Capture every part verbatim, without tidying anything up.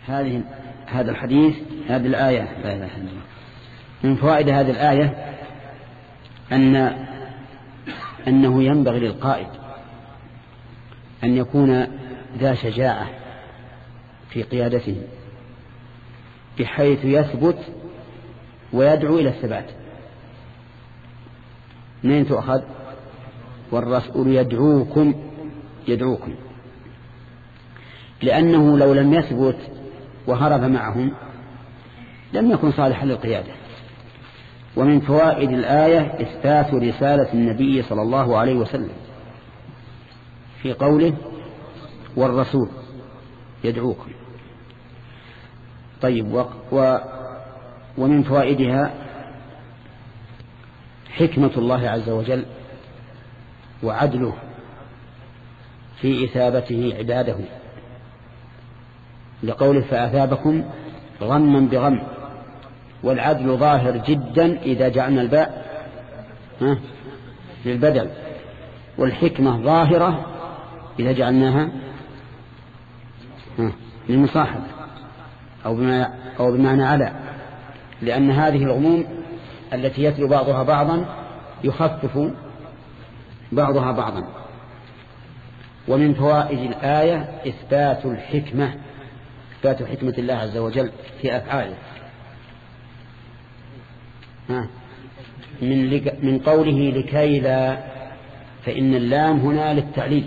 هذه هذا الحديث هذه الآية لا إله إلا الله. من فوائد هذه الآية أن أنه ينبغي للقائد أن يكون ذا شجاعة في قيادته بحيث يثبت ويدعو إلى الثبات. منين تؤخذ؟ والرسول يدعوكم يدعوكم لأنه لو لم يثبت وهرب معهم لم يكن صالحا للقيادة. ومن فوائد الآية إثبات رسالة النبي صلى الله عليه وسلم في قوله والرسول يدعوكم. طيب و و ومن فوائدها حكمة الله عز وجل وعدله في إثابته عباده لقوله فأثابكم غما بغم. والعدل ظاهر جدا إذا جعلنا الباء للبدل، والحكمة ظاهرة إذا جعلناها للمصاحبة أو بمعنى, أو بمعنى على، لأن هذه العموم التي يتلو بعضها بعضا يخفف بعضها بعضا. ومن فوائد الآية إثبات الحكمة إثبات حكمة الله عز وجل في أفعاله من, من قوله لكي لا، فإن اللام هنا للتعليل.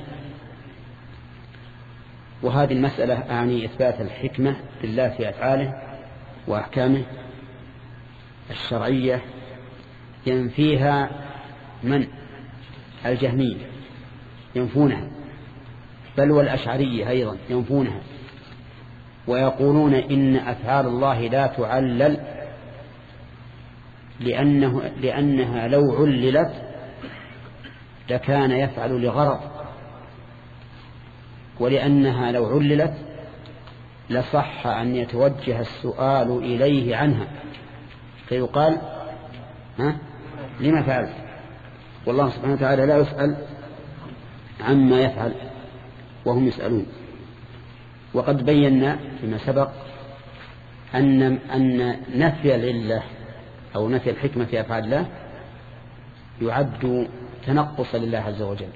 وهذه المسألة أعني إثبات الحكمة لله في أفعاله وأحكامه الشرعية ينفيها من الجهمية ينفونها، بل والأشعرية أيضا ينفونها، ويقولون إن أفعال الله لا تعلل لأنه لأنها لو عللت لكان يفعل لغرض، ولأنها لو عللت لصح أن يتوجه السؤال إليه عنها فيقال ها لما فعلت، والله سبحانه وتعالى لا يسأل عما يفعل وهم يسألون. وقد بينا فيما سبق أن أن نفي لله أو نفي الحكمة في أفعال الله يعد تنقصا لله عز وجل،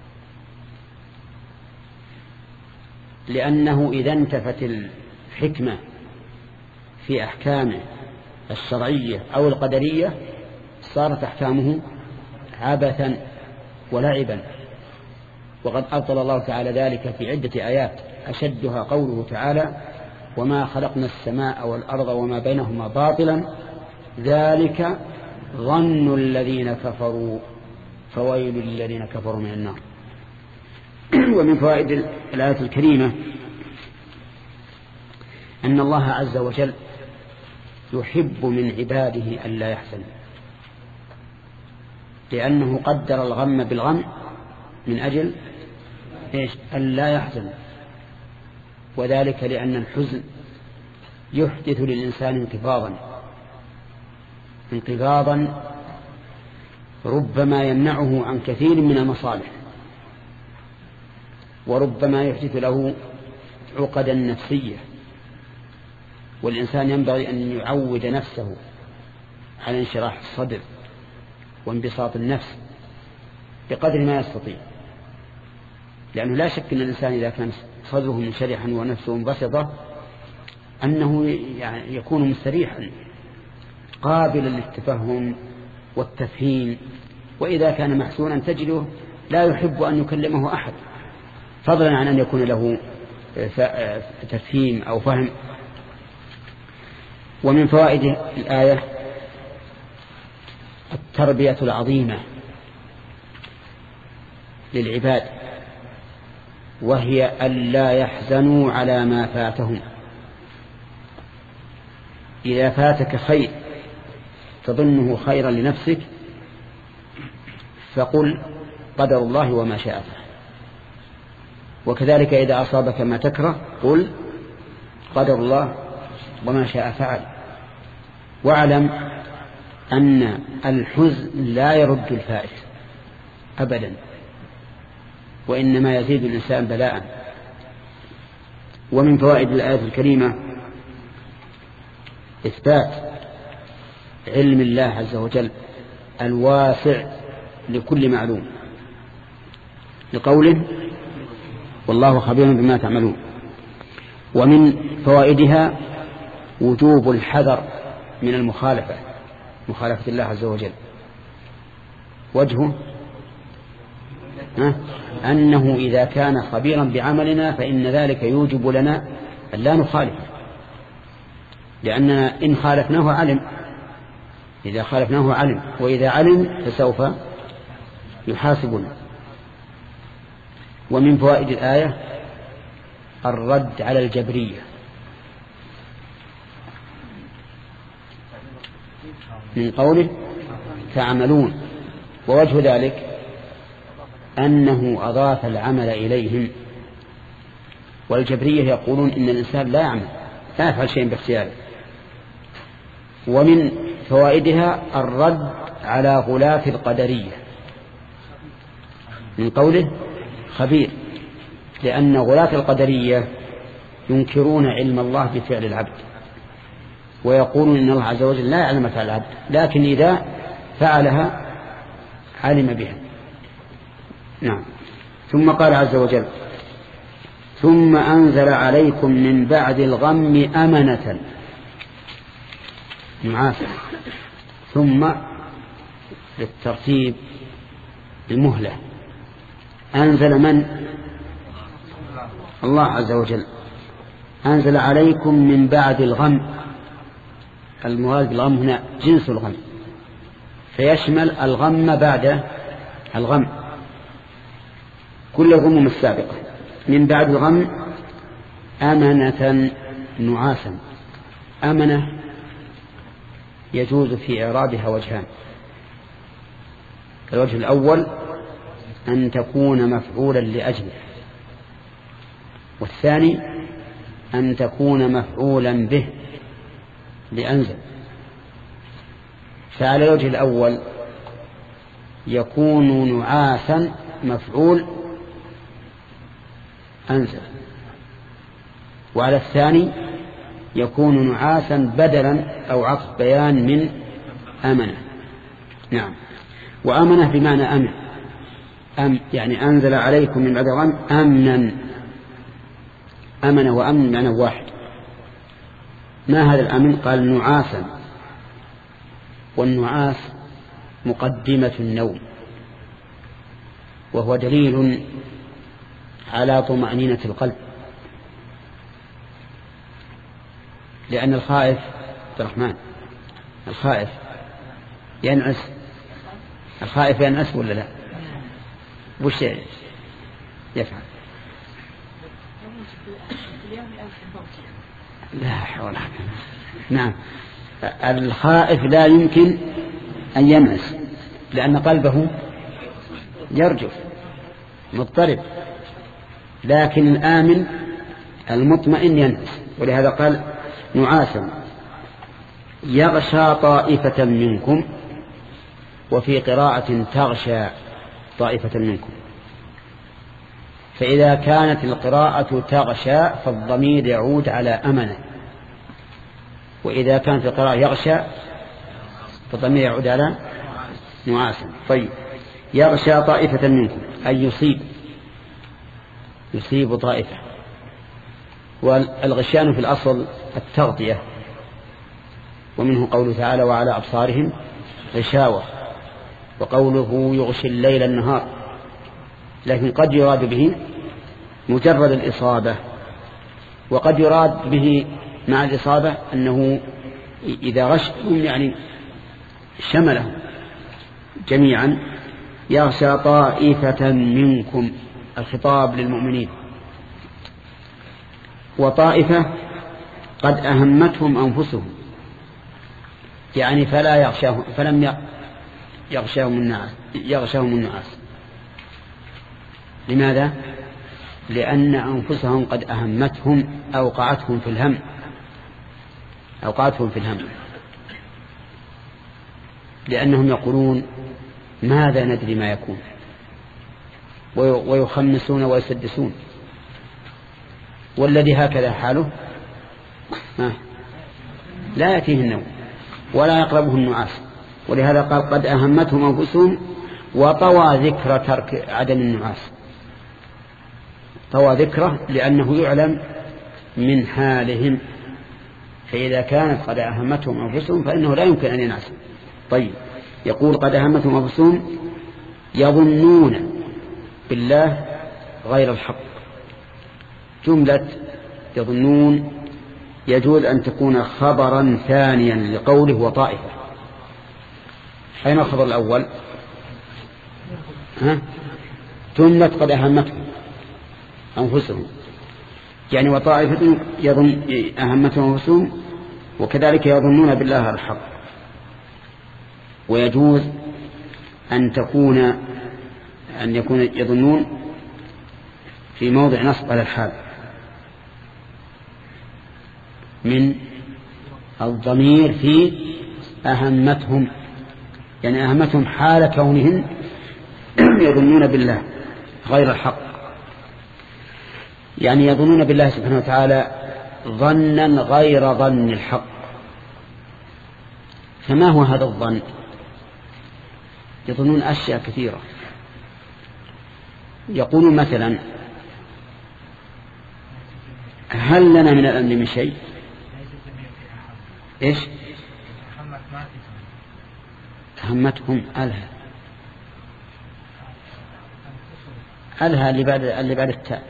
لأنه إذا انتفت الحكمة في أحكامه الشرعية أو القدرية صارت أحكامه عبثا ولعبا. وقد أبطل الله تعالى ذلك في عدة آيات أشدها قوله تعالى وما خلقنا السماء والأرض وما بينهما باطلا ذلك ظن الذين كفروا فويل للذين كفروا من النار. ومن فوائد الآية الكريمة أن الله عز وجل يحب من عباده أن لا يحزن، لأنه قدر الغم بالغم من أجل إيش؟ أن لا يحزن، وذلك لأن الحزن يحدث للإنسان انقباضا انقباضا ربما يمنعه عن كثير من المصالح، وربما يحدث له عقدا نفسية. والإنسان ينبغي أن يعود نفسه على انشراح الصدر وانبساط النفس بقدر ما يستطيع، لأنه لا شك أن الإنسان إذا كان صدره منشرحا ونفسه منبسطة أنه يعني يكون مستريحا قابلا للتفهم والتفهيم. وإذا كان محسونا تجده لا يحب أن يكلمه أحد، فضلا عن أن يكون له تفهيم أو فهم. ومن فوائد الآية التربية العظيمة للعباد، وهي ألا يحزنوا على ما فاتهم. إذا فاتك خير تظنه خيرا لنفسك فقل قدر الله وما شاء فعل، وكذلك إذا أصابك ما تكره قل قدر الله وما شاء فعل. واعلم أن الحزن لا يرد الفائت أبدا، وإنما يزيد الإنسان بلاء. ومن فوائد الآية الكريمة إثبات علم الله عز وجل الواسع لكل معلوم، لقوله والله خبير بما تعملون. ومن فوائدها وجوب الحذر من المخالفة، مخالفة الله عز وجل. وجهه أنه إذا كان خبيرا بعملنا فإن ذلك يوجب لنا أن لا نخالف، لأننا إن خالفناه علم، إذا خالفناه علم، وإذا علم فسوف يحاسبنا. ومن فوائد الآية الرد على الجبرية، من قوله تعملون، ووجه ذلك أنه أضاف العمل إليهم، والجبرية يقولون إن الإنسان لا يعمل، لا يفعل شيء باختياره. ومن فوائدها الرد على غلاة القدرية، من قوله خبير، لأن غلاة القدرية ينكرون علم الله بفعل العبد، ويقولون إن الله عز وجل لا يعلم فعل العبد، لكن إذا فعلها علم بها. نعم. ثم قال عز وجل ثم أنزل عليكم من بعد الغم أمنة نعاسا، ثم للترتيب المهلة. أنزل من؟ الله عز وجل. أنزل عليكم من بعد الغم، المراد بالغم هنا جنس الغم، فيشمل الغم بعد الغم، كل الغموم السابقة. من بعد الغم أمنة نعاسا. أمنة يجوز في إعرابها وجهان: الوجه الأول أن تكون مفعولا لأجله، والثاني أن تكون مفعولا به لأنزل. فعلى الوجه الأول يكون نعاسا مفعول أنزل، وعلى الثاني يكون نعاسا بدلا أو عطف بيان من أمنة. نعم. وأمنة بمعنى أمن، أم يعني أنزل عليكم من بعد الغم أمنا. أمن وأمن معنى واحد. ما هذا الأمن؟ قال نعاسا، والنعاس مقدمة النوم، وهو دليل على طمأنينة القلب، لأن الخائف عبد الرحمن الخائف ينعس، الخائف ينعس ولا لا؟ وش يفعل؟ لا حول ولا قوة. نعم. الخائف لا يمكن أن ينعس لأن قلبه يرجف مضطرب، لكن الآمن المطمئن ينعس، ولهذا قال نعاسا يغشى طائفة منكم، وفي قراءة تغشى طائفة منكم. فإذا كانت القراءة تغشى فالضمير يعود على أمنة، وإذا كانت القراءة يغشى فالضمير يعود على نعاسا. طيب، يغشى طائفة منكم أي يصيب، يصيب طائفة. والغشيان في الأصل التغطية، ومنه قوله تعالى وعلى أبصارهم غشاوة، وقوله يغشي الليل النهار. لكن قد يراد به مجرد الإصابة، وقد يراد به مع الإصابة أنه إذا غشهم يعني شملهم جميعا. يغشى طائفة منكم، الخطاب للمؤمنين. وطائفة قد أهمتهم أنفسهم، يعني فلا يغشاهم، فلم يغشاهم الناس يغشاهم الناس. لماذا؟ لأن أنفسهم قد أهمتهم، أوقعتهم في الهم أوقعتهم في الهم لأنهم يقولون ماذا ندري ما يكون، ويخمسون ويسدسون. والذي هكذا حاله لا يأتيه النوم ولا يقربه النعاس، ولهذا قال قد أهمتهم أنفسهم وطوى ذكر ترك عدم النعاس. طوى ذكره لأنه يعلم من حالهم، فإذا كانت قد أهمتهم أنفسهم فإنه لا يمكن أن ينعسوا. طيب، يقول قد أهمتهم أنفسهم يظنون بالله غير الحق. جملة يظنون يجوز أن تكون خبرا ثانيا لقوله وطائفة. أين الخبر الأول؟ ها؟ جملة قد أهمتهم أنفسهم، يعني وطائفة يظن أهمتهم أنفسهم، وكذلك يظنون بالله الحق. ويجوز أن تكون أن يكون يظنون في موضع نصب على الحال من الضمير في أهمتهم، يعني أهمتهم حال كونهم يظنون بالله غير الحق، يعني يظنون بالله سبحانه وتعالى ظنا غير ظن الحق. فما هو هذا الظن؟ يظنون أشياء كثيرة. يقولون مثلا هل لنا من الأمر من شيء؟ إيش؟ همتهم ألها ألها اللي بعد اللي بعد التاء.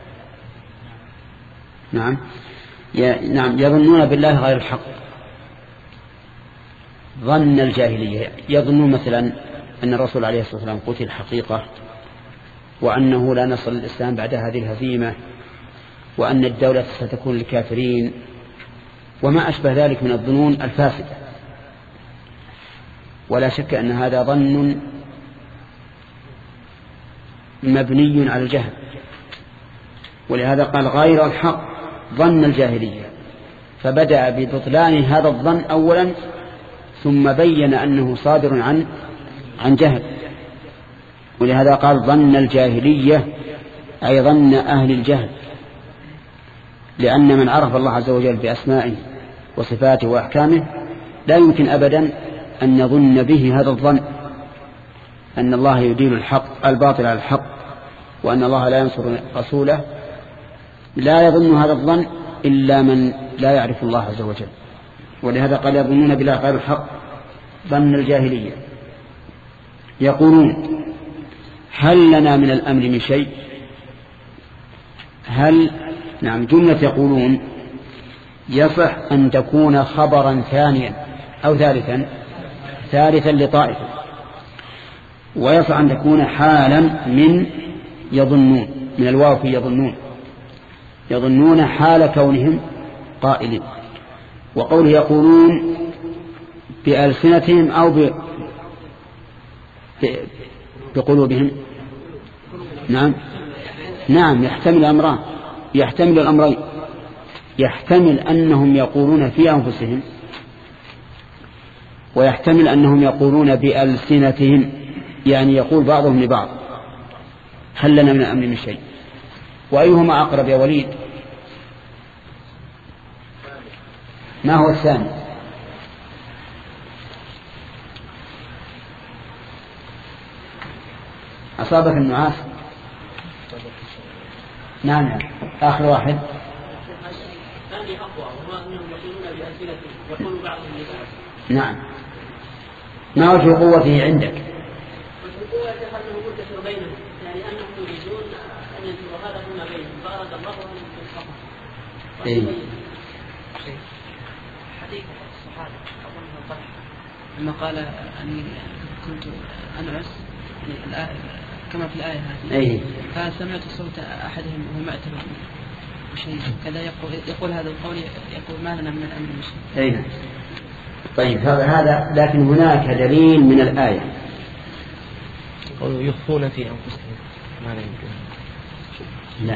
نعم نعم يظنون بالله غير الحق ظن الجاهلية. يظنون مثلا أن الرسول عليه الصلاة والسلام قتل حقيقة، وأنه لا نصر للإسلام بعد هذه الهزيمة، وأن الدولة ستكون للكافرين، وما أشبه ذلك من الظنون الفاسدة. ولا شك أن هذا ظن مبني على الجهل، ولهذا قال غير الحق ظن الجاهلية، فبدأ ببطلان هذا الظن أولا، ثم بين أنه صادر عن عن جهل. ولهذا قال ظن الجاهلية أي ظن أهل الجهل، لأن من عرف الله عز وجل بأسمائه وصفاته وأحكامه لا يمكن أبدا أن يظن به هذا الظن، أن الله يدين الحق الباطل على الحق، وأن الله لا ينصر رسوله. لا يظن هذا الظن إلا من لا يعرف الله عز وجل. ولهذا قال يظنون بالله غير الحق ظن الجاهلية. يقولون هل لنا من الأمر من شيء؟ هل نعم جملة يقولون يصح أن تكون خبرا ثانيا أو ثالثا ثالثا لطائفة، ويصح أن تكون حالا من يظنون، من الواو في يظنون، يظنون حال كونهم قائلين. وقوله يقولون بألسنتهم أو ب... ب... بقلوبهم. نعم نعم يحتمل أمران، يحتمل الأمرين. يحتمل أنهم يقولون في أنفسهم، ويحتمل أنهم يقولون بألسنتهم، يعني يقول بعضهم لبعض هل لنا من الأمر من شيء. وأيهما أقرب يا وليد؟ ما هو الثاني؟ أصابك النعاس؟ نعم نعم آخر واحد. نعم ما وجه قوته عندك؟ إيه؟ حديث الصحابة أظن طلح لما قال أني كنت أنعس كما في الآية هذه. أيه؟ فسمعت صوت أحدهم وهو معتبر شيء كذا يقول, يقول هذا القول يقول ما لنا من الأمر شيء. أيه؟ طيب هذا لكن هناك دليل من الآية. يقولوا يخفون في أنفسهم ما لا يمكن. لا.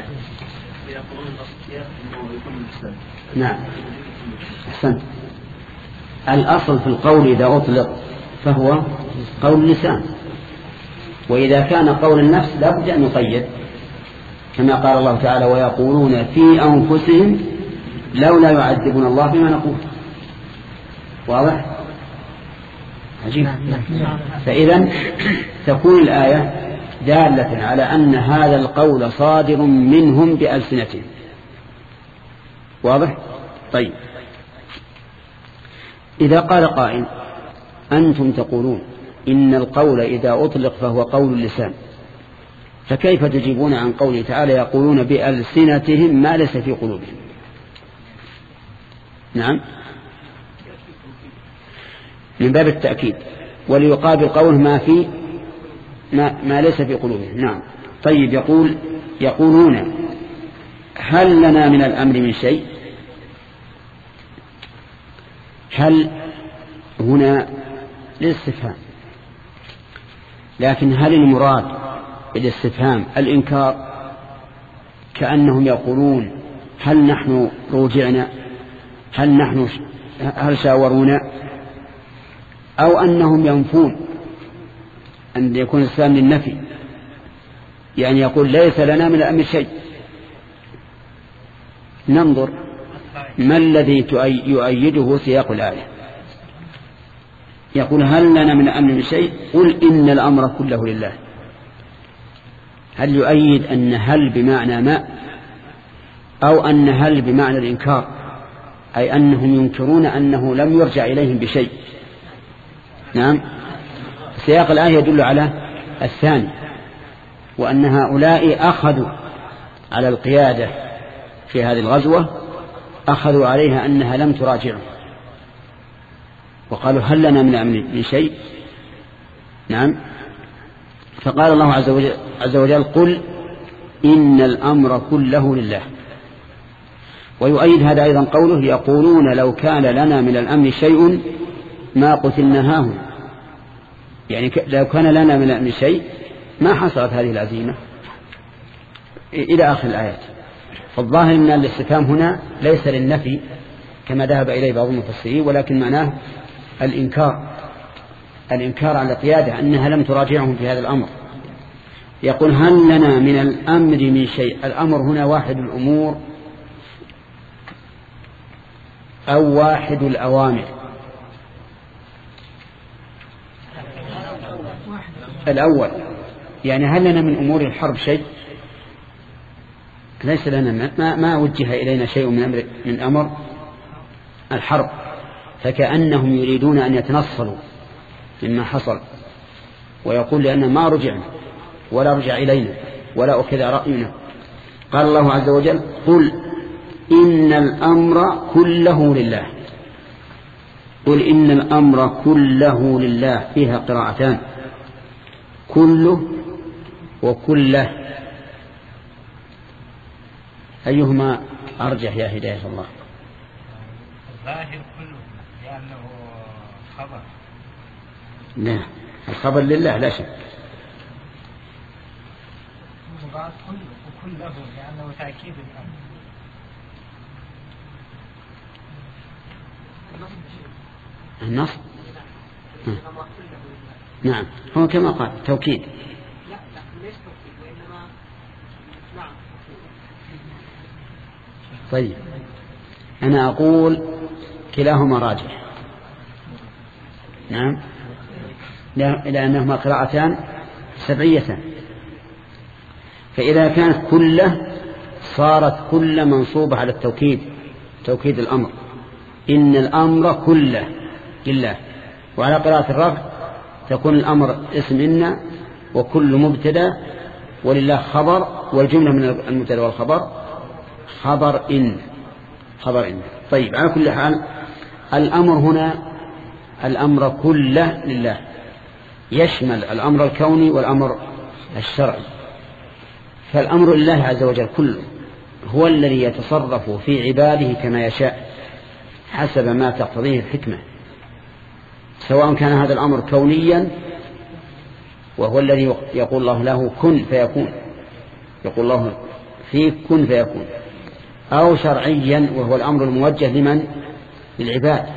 نعم أحسنت. الأصل في القول إذا أطلق فهو قول اللسان، وإذا كان قول النفس لا بد أن يقيد، كما قال الله تعالى ويقولون في أنفسهم لولا يعذبون الله بما نقول. واضح؟ عجيب. فإذا تكون الآية دالة على أن هذا القول صادر منهم بألسنتهم. واضح؟ طيب، إذا قال قائل أنتم تقولون إن القول إذا أطلق فهو قول اللسان، فكيف تجيبون عن قوله تعالى يقولون بألسنتهم ما ليس في قلوبهم؟ نعم، من باب التأكيد، وليقابل قوله ما في ما, ما ليس في قلوبهم. نعم. طيب، يقول يقولون هل لنا من الأمر من شيء؟ هل هنا للاستفهام، لكن هل المراد بالاستفهام الإنكار؟ كأنهم يقولون هل نحن رجعنا، هل نحن هل شاورونا، أو أنهم ينفون أن يكون الإسلام للنفي، يعني يقول ليس لنا من الأمر شيء. ننظر ما الذي يؤيده سياق الآية. يقول هل لنا من الأمر من شيء؟ قل إن الأمر كله لله. هل يؤيد أن هل بمعنى ما، أو أن هل بمعنى الإنكار، أي أنهم ينكرون أنه لم يرجع إليهم بشيء؟ نعم، سياق الآية يدل على الثاني، وأن هؤلاء أخذوا على القيادة في هذه الغزوة، أخذوا عليها أنها لم تراجعهم، وقالوا هل لنا من أمر من شيء؟ نعم. فقال الله عز وجل, عز وجل قل إن الأمر كله لله. ويؤيد هذا أيضا قوله يقولون لو كان لنا من الأمر شيء ما قتلنا هاهنا، يعني لو كان لنا من الأمر شيء ما حصلت هذه العزيمة، إلى آخر الآيات. فالظاهر أن الاستفهام هنا ليس للنفي كما ذهب إليه بعض المفسرين، ولكن معناه الإنكار، الإنكار على القيادة أنها لم تراجعهم في هذا الأمر. يقول هل لنا من الأمر من شيء؟ الأمر هنا واحد الأمور أو واحد الأوامر؟ الأول، يعني هل لنا من أمور الحرب شيء؟ ليس لنا، ما, ما وجه إلينا شيء من أمر, من أمر الحرب، فكأنهم يريدون أن يتنصلوا مما حصل، ويقول لأن ما رجعنا ولا رجع إلينا ولا أخذ رأينا. قال الله عز وجل قل إن الأمر كله لله. قل إن الأمر كله لله، فيها قراءتان، كله وكله، أيهما أرجح يا هداية الله؟ الظاهر كله لأنه خبر. لا، الخبر لله لا شك. وكله لأنه تأكيد الأمر. النص نعم، هو كما قال توكيد. لا لا ليس توكيد، وإنما نعم. طيب، أنا أقول كلاهما راجح. نعم، لأنهما قراءتان سبعية، فإذا كانت كله صارت كل منصوبة على التوكيد، توكيد الأمر، إن الأمر كله لله. وعلى قراءة الرفع تكون الأمر اسم إن، وكل مبتدا، ولله خبر، والجملة من المبتدا والخبر خبر إن، خبر إن. طيب، على كل حال الأمر هنا الأمر كله لله، يشمل الأمر الكوني والأمر الشرعي. فالأمر لله عز وجل كله، هو الذي يتصرف في عباده كما يشاء حسب ما تقتضيه الحكمة، سواء كان هذا الأمر كونيا وهو الذي يقول الله له كن فيكون، يقول الله فيه كن فيكون، أو شرعيا وهو الأمر الموجه لمن؟ للعباد،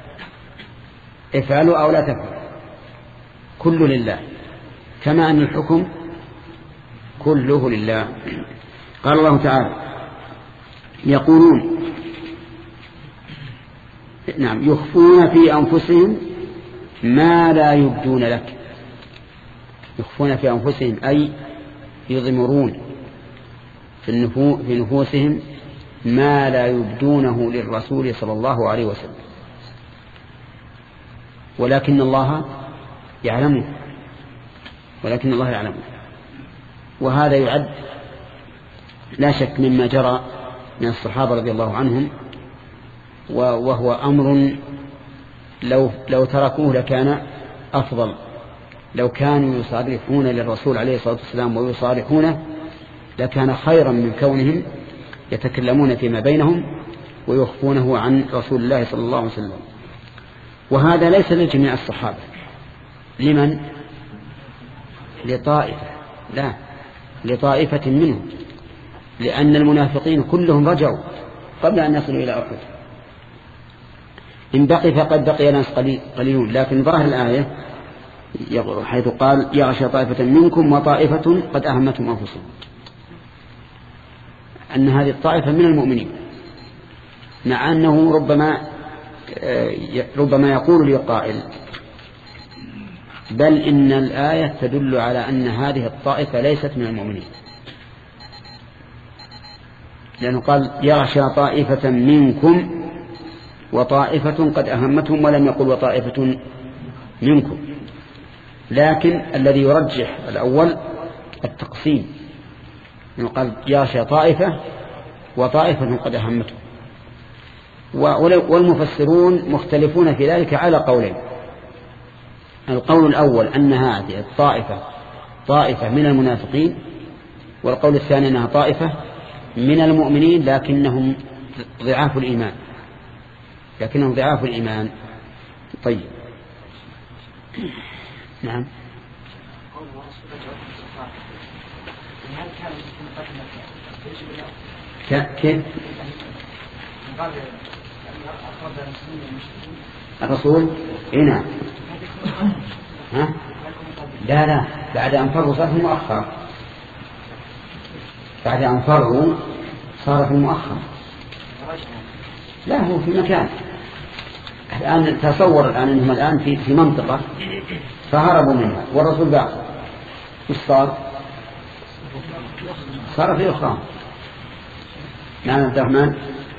افعلوا أو لا تفعلوا، كل لله، كما أن الحكم كله لله. قال الله تعالى يقولون نعم يخفون في أنفسهم ما لا يبدون لك. يخفون في أنفسهم أي يضمرون في, النفو في نفوسهم ما لا يبدونه للرسول صلى الله عليه وسلم، ولكن الله يعلمه ولكن الله يعلمه وهذا يعد لا شك مما جرى من الصحابة رضي الله عنهم، وهو أمر لو, لو تركوه لكان أفضل. لو كانوا يصارحون للرسول عليه الصلاة والسلام ويصارحونه لكان خيرا من كونهم يتكلمون فيما بينهم ويخفونه عن رسول الله صلى الله عليه وسلم. وهذا ليس لجميع الصحابة. لمن؟ لطائفة، لا لطائفة منهم، لأن المنافقين كلهم رجعوا قبل أن يصلوا إلى أحد. إن بقي فقد بقي ناس قليلون، لكن ظاهر الآية حيث قال يغشى طائفة منكم وطائفة قد أهمتهم أنفسهم، أن هذه الطائفة من المؤمنين، مع أنه ربما ربما يقول لي قائل بل إن الآية تدل على أن هذه الطائفة ليست من المؤمنين، لأنه قال يغشى طائفة منكم وطائفة قد أهمتهم، ولم يقل وطائفة منكم. لكن الذي يرجح الأول التقسيم، قال يغشى طائفة وطائفة قد أهمتهم. والمفسرون مختلفون في ذلك على قولين. القول الأول أن هذه الطائفة طائفة من المنافقين، والقول الثاني أنها طائفة من المؤمنين لكنهم ضعاف الإيمان لكنهم ضعاف الإيمان. طيب نعم. كيف الرسول هنا ها؟ لا لا بعد أن فروا صار في المؤخر، بعد أن فروا صار في المؤخر. لا هو في مكان الآن. تصور الآن أنهم الآن في في منطقة فهربوا منها والرسول باقي، وش صار؟ صار في أخرى. نعم عبد الرحمن.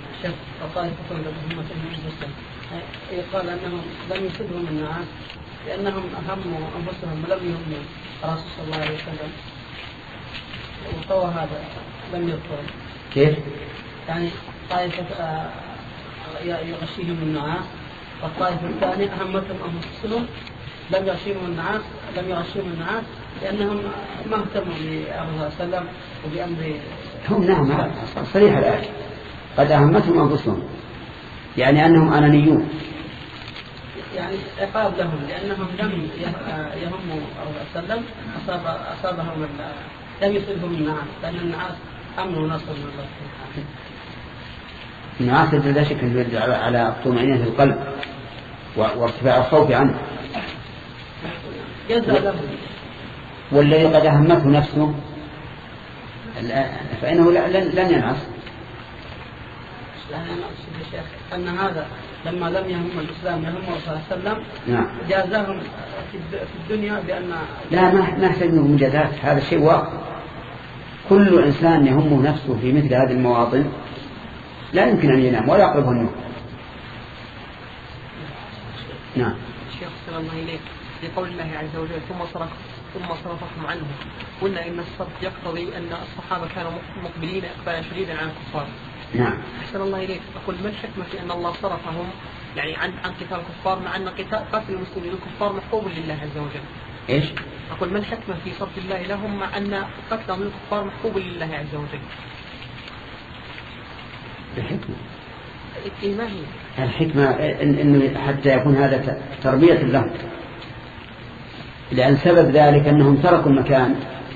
يقال أنهم لم يصدهم الناس لأنهم أهموا أنفسهم ولم يهموا الرسول صلى الله عليه وسلم، وطوى هذا لم يذكر. كيف؟ يعني طائفة يغشيهم النعاس، والطائفة الثانية أهمتهم أنفسهم لم يغشيهم النعاس لم يغشيهم النعاس لأنهم ما اهتموا بأمر صلى الله عليه وسلم وبأمر هم. نعم صريح الآية قد أهمتهم أنفسهم، يعني أنهم أنانيون، يعني عقاب لهم لأنهم لم يهموا صلى الله عليه وسلم أصاب أصابهم لم يصيبهم النعاس، لأن النعاس أمن ونصر من الله سبحانه. النعاس لا شك أن يدل على طمأنينة القلب وارتفاع الخوف عنه. والذي قد أهمته نفسه فإنه لن ينعس. لا أنا أقصد يا شيخ أن هذا لما لم يهم الإسلام يهمه صلى الله عليه وسلم نعم. جازاهم في الدنيا بأن لا ما نحتاج منه مجازات، هذا شيء واقع. كل إنسان يهمه نفسه في مثل هذه المواطن لا يمكن أن ينام ولا يقربه النوم. نعم. الشيخ سلام الله إليك لقول الله عز وجل ثم صرف ثم صرفهم عنه، قلنا إن الصرف يقتضي أن الصحابة كانوا مقبلين إقبالا شديدا على الكفار. نعم. أحسن الله إليك. أقول ما الحكمة في أن الله صرفهم يعني عن عن قتال الكفار مع أن قتال قتل المسلمين الكفار محبوب لله عز وجل؟ إيش؟ أقول ما الحكمة في صرف الله لهم مع أن قتلهم الكفار محبوب لله عز وجل؟ الحكمة إيه ما هي؟ الحكمة إنه حتى يكون هذا تربية لهم، لأن سبب ذلك أنهم تركوا المكان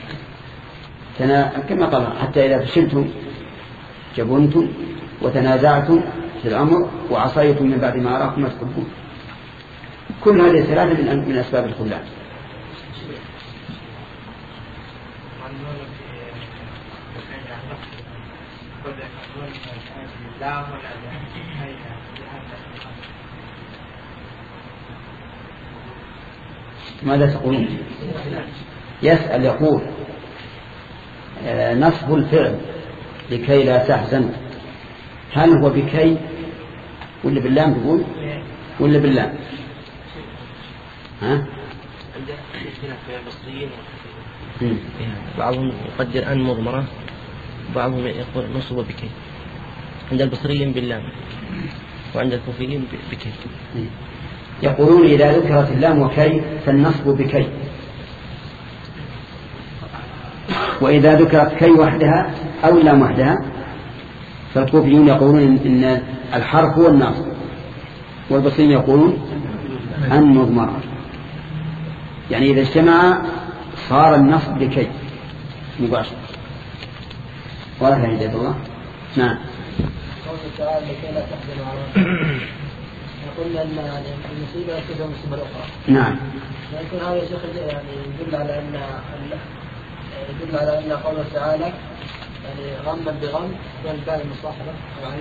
كما قال حتى إذا فشلتم جبنتم وتنازعتم في الأمر وعصيتم من بعد ما أراكم ما تحبون. كل هذه ثلاثة من, من أسباب الخذلان. ماذا تقولون؟ يسأل يقول نصب الفعل لكي لا تحزن، هل هو بكي ولا باللام تقول ولا باللام؟ ها؟ بعضهم يقدر أن مضمرة، بعضهم يقول نصب بكي. عند البصريين باللام وعند الكوفيين بكي. يقولون إذا ذكرت اللام وكي فالنصب بكي، وإذا ذكرت كي وحدها أو اللام وحدها فالكوفيون يقولون إن الحرف هو الناصب، والبصريين يقولون أن مضمرة، يعني إذا اجتمع صار النصب بكي مباشر. وهذا هداية الله. نعم. قول تعالى لكي لا تحزنوا على قلنا أن يعني المصيبة تدعو مصيبة أخرى. نعم. لكن هذا يا شيخ يعني يدل على أن يدل على أن قوله تعالى يعني غما بغم والباء المصاحبة طبعا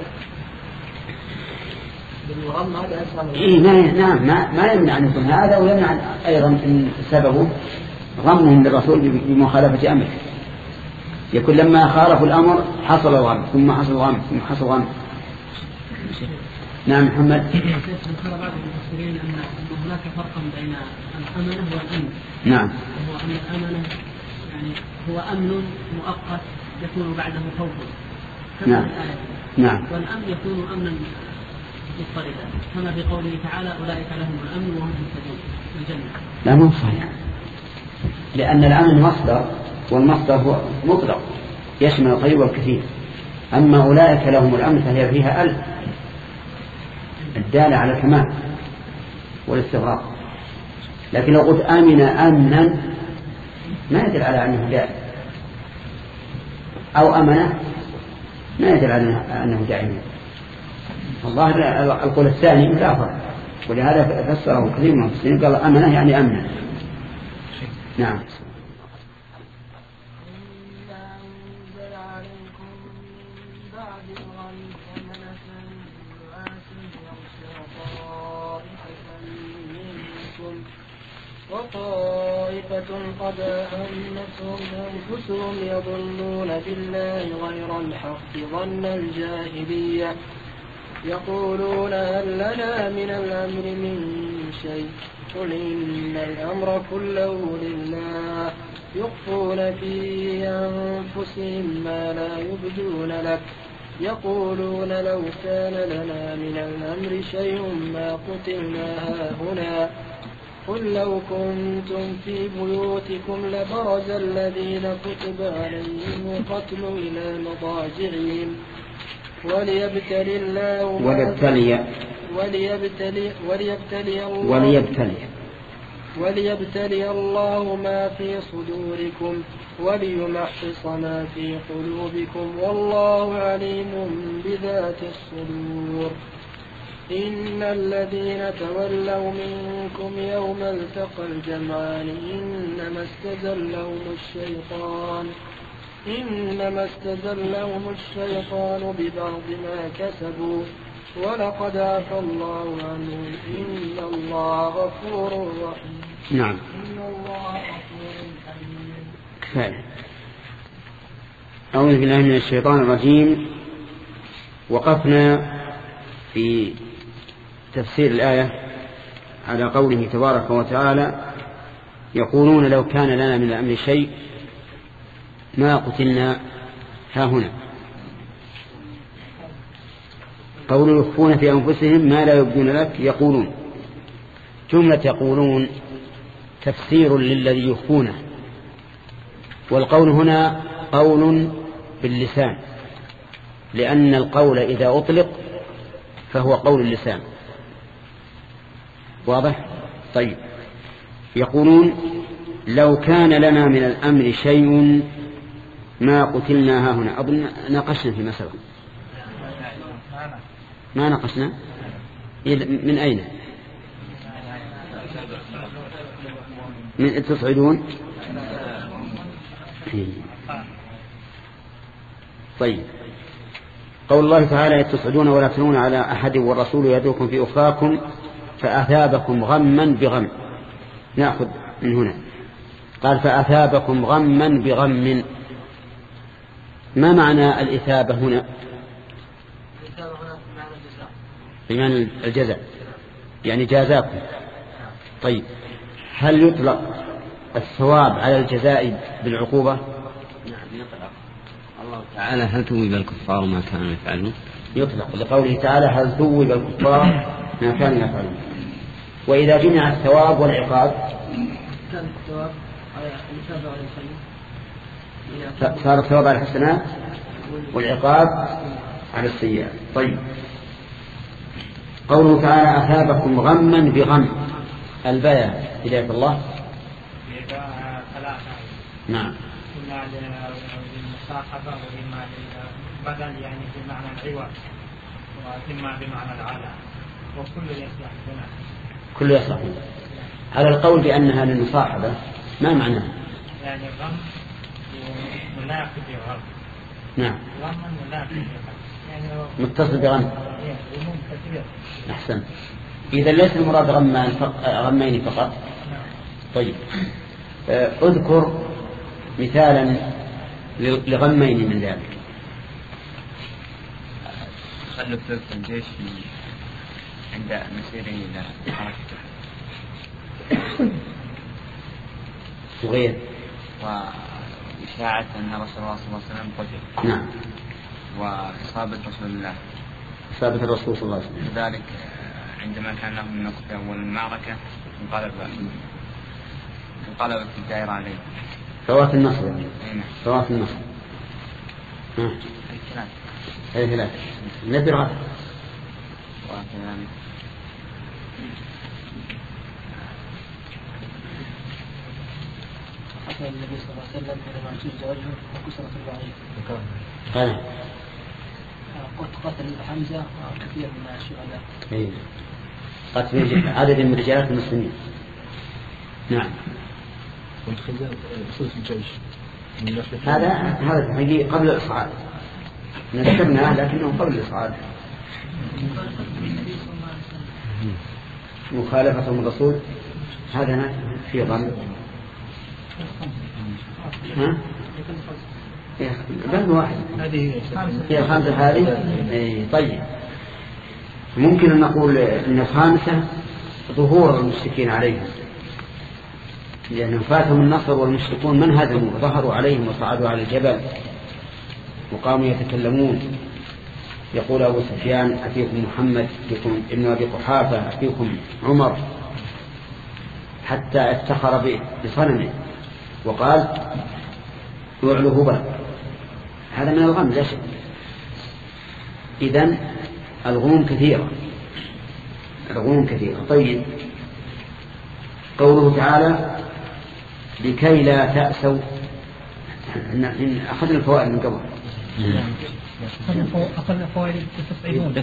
بالغم هذا أسهل. إيه نعم ما ما يمنع أن يكون هذا، ويمنع أيضا إن سببه غمهم للرسول بمخالفة أمره، يكون لما خالفوا الأمر حصل الغم ثم حصل الغم ثم حصل الغم. نعم محمد. ذكر بعض المفسرين أن هناك فرقا بين الأمنة والأمن. نعم. وهو أن الأمنة يعني هو أمن مؤقت يكون بعده خوف. نعم. نعم. والأمن يكون أمنا مضطردا كما في قوله تعالى أولئك لهم الأمن وهم مهتدون في الجنة. لا مو صحيح، لأن الأمن مصدر، والمصدر هو مطلق يشمل القليل والكثير، أما أولئك لهم الأمن فهي فيها ألف الدالة على الكمال والاستغراق. لكن لو قلت آمن أمنا ما يدل على أنه دائم، أو أمنه ما يدل على أنه دائم. الله القول الثاني لا فرق، ولهذا فسره كثير من المفسرين قال أمنه يعني أمنا. نعم. وطائفة قد أهمتهم أنفسهم يظنون بالله غير الحق ظن الجاهلية يقولون هل لنا من الأمر من شيء قل إن الأمر كله لله يخفون في أنفسهم ما لا يبدون لك يقولون لو كان لنا من الأمر شيء ما قتلنا هاهنا قل لو كنتم في بيوتكم لبرز الذين كتب عليهم القتل إلى مضاجعهم وليبتلي الله وليبتلي وليبتلي وليبتلي الله وليبتلي وليبتلي الله ما في صدوركم وليمحص ما في قلوبكم والله عليم بذات الصدور. إن الذين تولوا منكم يوم التقى الجمعان إنما استزلهم الشيطان إنما استزلهم الشيطان ببعض ما كسبوا ولقد عفى الله عنهم إن الله غفور رحيم. نعم. إن الله غفور حليم. كفاية. أعوذ بالله من الشيطان الرجيم. وقفنا في تفسير الآية على قوله تبارك وتعالى يقولون لو كان لنا من الأمر شيء ما قتلنا هاهنا. قولوا يخفون في أنفسهم ما لا يبدون لك يقولون، جملة يقولون تفسير للذي يخفونه، والقول هنا قول باللسان، لأن القول إذا أطلق فهو قول اللسان. واضح؟ طيب. يقولون لو كان لنا من الأمر شيء ما قتلنا هاهنا. أظن ناقشنا في مسألة ما ناقشنا من أين من تصعدون. طيب. قول الله تعالى تصعدون ولا تلون على أحد والرسول يدعوكم في أخراكم فأثابكم غما بغم. نأخذ من هنا قال فأثابكم غما بغم. ما معنى الإثابة هنا؟ الإثابة هنا بمعنى الجزاء. بمعنى الجزاء يعني جازاكم. طيب هل يطلق الثواب على الجزاء بالعقوبة؟ نعم يطلق. الله تعالى هل ثوب الكفار ما كانوا يفعلون؟ يطلق لقوله تعالى هل ثوب الكفار ما كانوا يفعلون. وإذا جمع الثواب والعقاب كان الثواب على الإثابة على الخير صار الثواب على الحسنات والعقاب على السيئات. طيب قوله تعالى أثابكم غما بغم. البيان هداية الله. نعم. إما للمصاحبة وإما للبدل يعني بمعنى العوض وإما بمعنى العلاء وكل يصلح هنا. كل يصلح هنا. على القول بأنها للمصاحبة ما معناها؟ يعني غم ملاك بغم. نعم. غم ملاك بغم يعني متصل بغم. غموم كثير. أحسن. إذا ليس المراد غمان فق... غمين فقط. طيب اذكر مثالا لغمين من ذلك. خلف ثلث الجيش عند مسيره إلى حركته وغير وإشاعة أن رسول الله صلى الله عليه وسلم قتل. نعم. وإصابة رسول الله إصابة الرسول صلى الله عليه وسلم كذلك عندما كان لهم النصر في أول المعركة انقلب انقلبت الدائرة عليه. فوات النصر. نعم. فوات النصر. ها. الثلاث. أي ثلاث. نبي غفر. وكذلك حصل النبي صلى الله عليه وسلم عندما شج وجهه وكسرت البعير. قال. قتل حمزة وكثير من الشهداء. إيه. قتل عدد من رجالات المسلمين. نعم. هذا هذا الحقيقة قبل الإصعاد. نذكرناه لكنه قبل الإصعاد. مخالفة الرسول هذا في ظن. ها؟ بل واحد. هي الخامسة هذه. إيه طيب. ممكن أن نقول إن الخامسة ظهور المشركين عليهم. لأنهم فاتهم النصر والمشركون من هزموا ظهروا عليهم وصعدوا على الجبل وقاموا يتكلمون. يقول أبو سفيان أفيكم محمد أفيكم ابن أبي قحافة أفيكم عمر حتى افتخر بصنمه وقال يعلو هبل. هذا من الغم لا شك. إذن الغموم كثيرة. الغموم كثيرة. طيب قوله تعالى لكي لا تأسوا. أخذنا الفوائد من قبل. أخذنا فوائد تسعدون.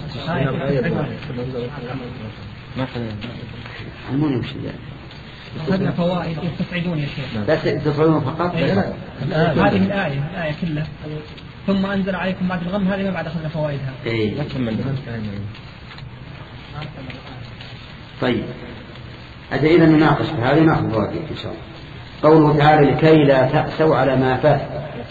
ما أخذنا. المهم يمشي ذلك. أخذنا فوائد تسعدون يا شيخ. بس تصعدون فقط. هذه الآية الآية كلها. ثم أنزل عليكم بعد الغم هذه ما بعد أخذنا فوائدها. إيه. طيب أجل إذا نناقش في هذه نأخذ فوائد إن شاء الله. قوله تعالى لكي لا تأسوا على ما فات.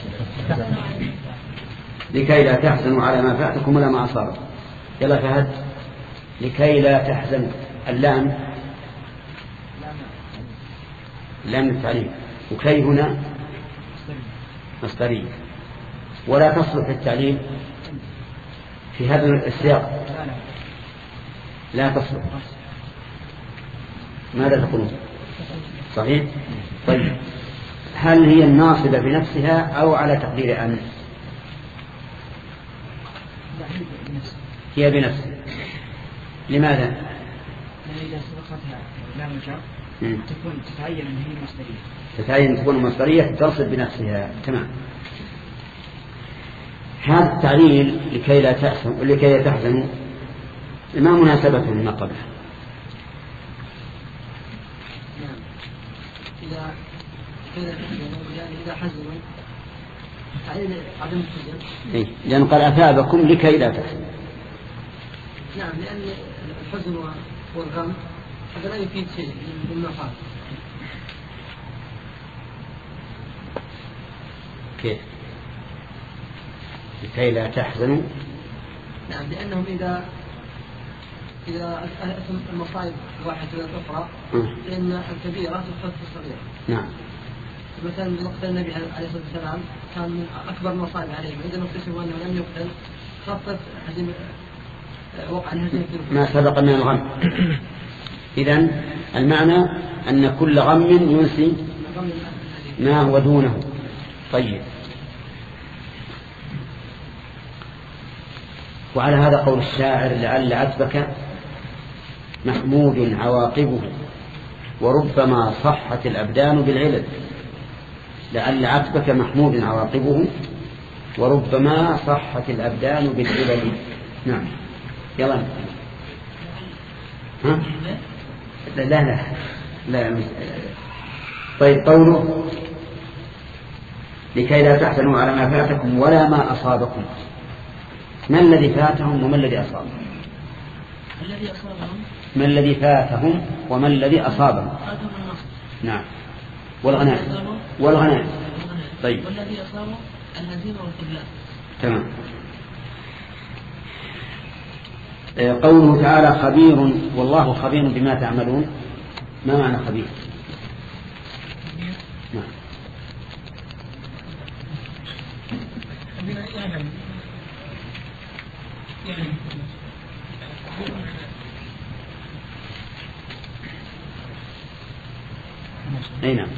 لكي لا تحزنوا على ما فاتكم ولا ما أصابكم. يلا فهد. لكي لا تحزنوا. اللام لام التعليم. وكي هنا مصدرية ولا تصلح التعليم في هذا السياق. لا تصلح. ماذا تقولون؟ صحيح. طيب هل هي الناصبة بنفسها أو على تقدير أن؟ هي بنفسها. لماذا؟ لأن إذا سبقتها لام الجر تكون تتعين أن هي مصدرية. تتعين تكون مصدرية تنصب بنفسها. تمام. هذا التعليل لكي لا تحزنوا لكي لا تحزنوا ما مناسبته لما قبله؟ إذا إذا إذا حزنوا عدم التزام. إيه؟ لأن قال أثابكم لكي لا تحزنوا. نعم لأن الحزن والغم هذا لا يفيد شيء مما قال. كيف؟ لكي لا تحزنوا. نعم لأنهم إذا إذا أتم المصائب واحدة من الأخرى فإن الكبيرة تخفف الصغيرة. نعم. مثلا وقت النبي عليه الصلاة والسلام كان من أكبر المصائب عليهم إذا نقسم أنه لم يقتل خفف هزيمة وقع الهزيمة ما سبق من الغم. إذن المعنى أن كل غم ينسي ما هو دونه. طيب. وعلى هذا قول الشاعر لعل عتبك محمود عواقبه وربما صحت الأبدان بالعلل. لعل عتبك محمود عواقبه وربما صحت الأبدان بالعلل. نعم يلا. ها؟ لا لا لا, لا. طيب قوله لكي لا تحزنوا على ما فاتكم ولا ما أصابكم. ما الذي فاتهم وما الذي أصابهم؟ الذي أصابهم ما الذي فاتهم وما الذي أصابهم؟ فاتهم النصر. نعم. والغنائم والغنائم. طيب. والذي أصابه الهزيمة والخذلان. تمام. قوله تعالى خبير والله خبير بما تعملون. ما معنى خبير؟ نعم. أي نعم.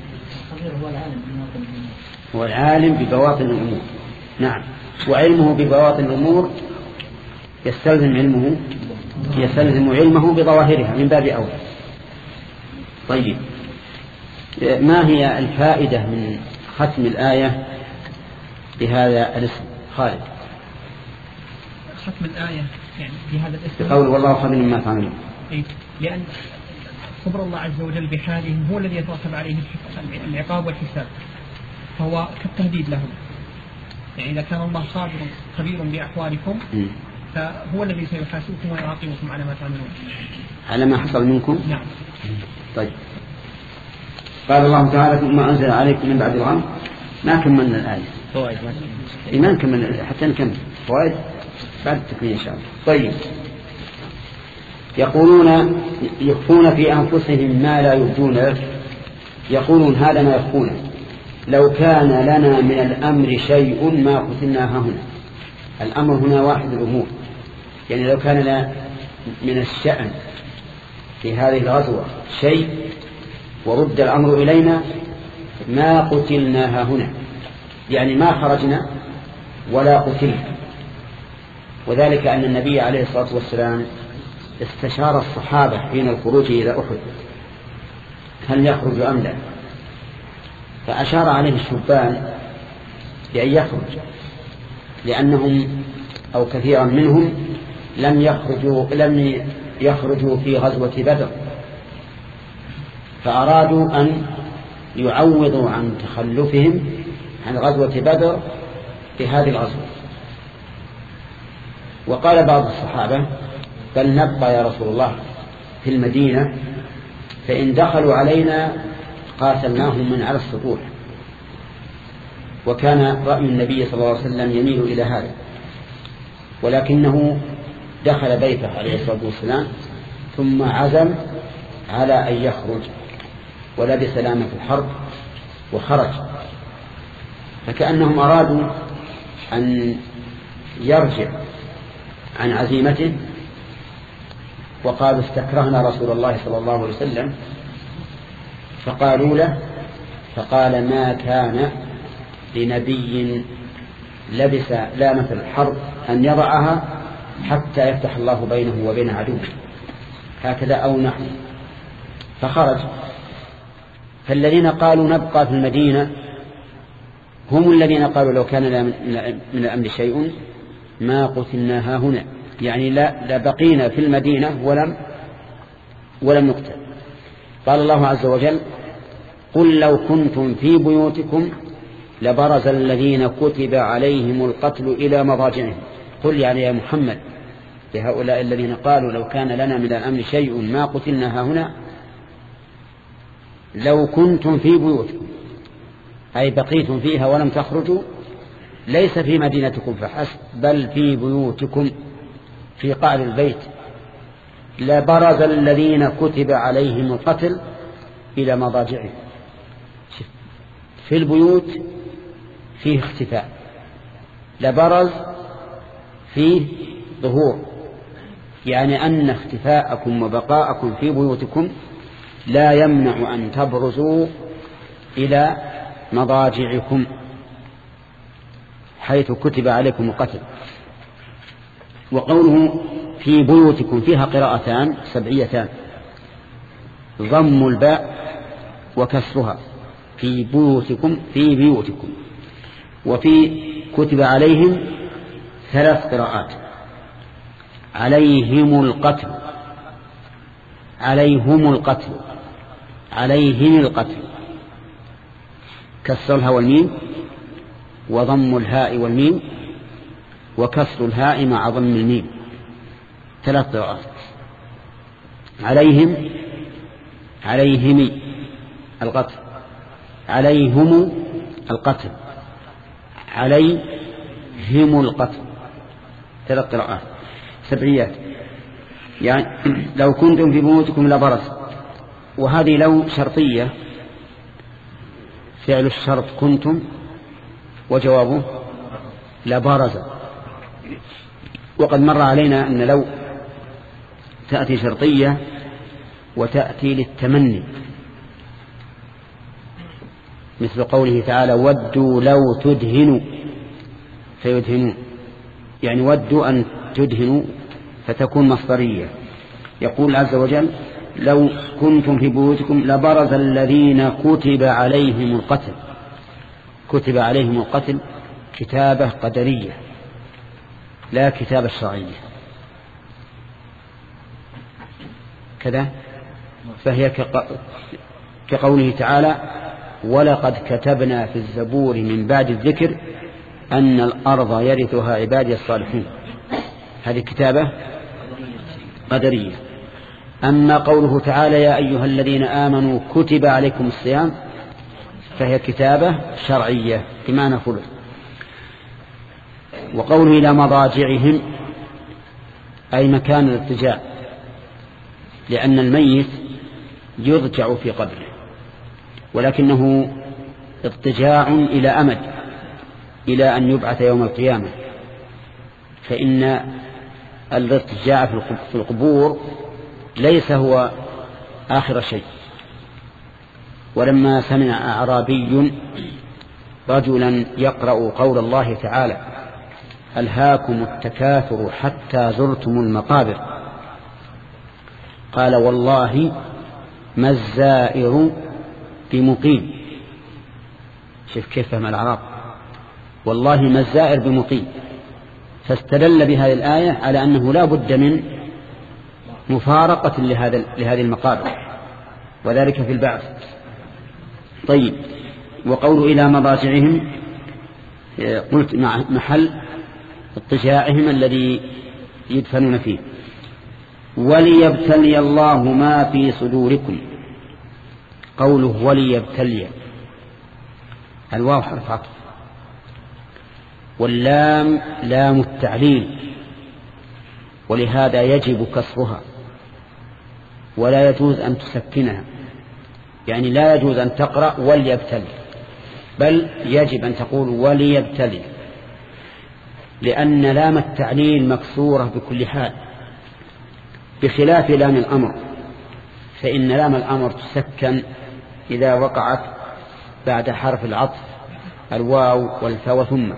هو العالم ببواطن الأمور. نعم. وعلمه ببواطن الأمور يستلزم علمه يستلزم علمه بظواهرها من باب أولى. طيب ما هي الفائدة من ختم الآية بهذا الاسم؟ خالد. ختم الآية يعني بهذا الاسم بقول والله خبير مما تعملون. لأن خبر الله عز وجل بحالهم هو الذي يترتب عليه العقاب والحساب، فهو كالتهديد لهم. يعني إذا كان الله خبير خبير بأحوالكم م. فهو الذي سيحاسبكم ويعاقبكم على ما تعملون، على ما حصل منكم. نعم. طيب قال الله تعالى ثم أنزل عليكم من بعد الغم. ما كملنا الآية. فوائد ما نكمل حتى نكمل فوائد بعد التكميل إن شاء الله. طيب يقولون يخفون في أنفسهم ما لا يبدون لك. يقولون هذا ما يخفونه لو كان لنا من الأمر شيء ما قتلنا هنا. الأمر هنا واحد الأمور، يعني لو كان لنا من الشأن في هذه الغزوة شيء ورد الأمر إلينا ما قتلنا هنا، يعني ما خرجنا ولا قتلنا. وذلك أن النبي عليه الصلاة والسلام استشار الصحابة حين الخروج إلى أحد هل يخرج أم لا، فأشار عليه الشبان بأن يخرج، لأنهم أو كثيرا منهم لم يخرجوا لم يخرجوا في غزوة بدر، فأرادوا أن يعوضوا عن تخلفهم عن غزوة بدر في هذه الغزوة. وقال بعض الصحابة بل نبقى يا رسول الله في المدينة، فإن دخلوا علينا قاتلناهم من على السطوح. وكان رأي النبي صلى الله عليه وسلم يميل إلى هذا، ولكنه دخل بيته عليه الصلاة والسلام ثم عزم على أن يخرج ولبس لامة الحرب وخرج، فكأنهم أرادوا أن يرجع عن عزيمته، وقالوا استكرهنا رسول الله صلى الله عليه وسلم، فقالوا له فقال ما كان لنبي لبس لامة الحرب أن يضعها حتى يفتح الله بينه وبين عدوه، هكذا أو نحن. فخرج. فالذين قالوا نبقى في المدينة هم الذين قالوا لو كان من الأمر شيء ما قتلناها هنا، يعني لا بقينا في المدينة ولم ولم نقتل. قال الله عز وجل قل لو كنتم في بيوتكم لبرز الذين كتب عليهم القتل إلى مضاجعهم. قل يعني يا محمد لهؤلاء الذين قالوا لو كان لنا من الأمر شيء ما قتلنا هنا لو كنتم في بيوتكم، أي بقيتم فيها ولم تخرجوا، ليس في مدينتكم فحسب بل في بيوتكم في قعر البيت، لبرز الذين كتب عليهم القتل إلى مضاجعهم. في البيوت فيه اختفاء، لبرز فيه ظهور، يعني أن اختفاءكم وبقاءكم في بيوتكم لا يمنع أن تبرزوا إلى مضاجعكم حيث كتب عليكم القتل. وقوله في بيوتكم فيها قراءتان سبعيتان، ضم الباء وكسرها، في بيوتكم في بيوتكم. وفي كتب عليهم ثلاث قراءات، عليهم القتل، عليهم القتل، عليهم القتل، كسر الهاء والميم وضم الهاء والميم وكسر الهاء مع ضم الميم، ثلاث قراءات. عليهم عليهم القتل، عليهم القتل، عليهم القتل، ثلاث قراءات سبعيات. يعني لو كنتم في بيوتكم لبرز، وهذه لو شرطية، فعل الشرط كنتم وجوابه لبرز. وقد مر علينا أن لو تأتي شرطية وتأتي للتمني، مثل قوله تعالى ودوا لو تدهنوا فيدهنون، يعني ودوا أن تدهنوا فتكون مصدرية. يقول عز وجل لو كنتم في بيوتكم لبرز الذين كتب عليهم القتل. كتب عليهم القتل كتابة قدرية لا كتابة شرعية كذا، فهي كقوله تعالى ولقد كتبنا في الزبور من بعد الذكر أن الأرض يرثها عبادي الصالحون، هذه كتابة قدرية. أما قوله تعالى يا أيها الذين آمنوا كتب عليكم الصيام فهي كتابة شرعية بمعنى خلق. وقوله إلى مضاجعهم أي مكان الاضطجاع، لأن الميت يضجع في قبره، ولكنه اضطجاع إلى أمد، إلى أن يبعث يوم القيامة. فإن الاضطجاع في القبور ليس هو آخر شيء. ولما سمع أعرابي رجلا يقرأ قول الله تعالى ألهاكم التكاثر حتى زرتم المقابر قال والله ما الزائر بمقيم. شوف كيف فهم العرب، والله ما الزائر بمقيم، فاستدل بهذه الآية على أنه لا بد من مفارقة لهذا لهذه المقابر، وذلك في البعث. طيب، وقول إلى مضاجعهم قلت مع محل اضطجاعهم الذي يدفنون فيه. وليبتلي الله ما في صدوركم، قوله وليبتلي، الواو حرف عطف، واللام لام التعليل، ولهذا يجب كسرها ولا يجوز أن تسكنها، يعني لا يجوز أن تقرأ وليبتلي، بل يجب أن تقول وليبتلي، لأن لام التعليل مكسورة بكل حال، بخلاف لام الأمر، فإن لام الأمر تسكن إذا وقعت بعد حرف العطف الواو والفاء وثم.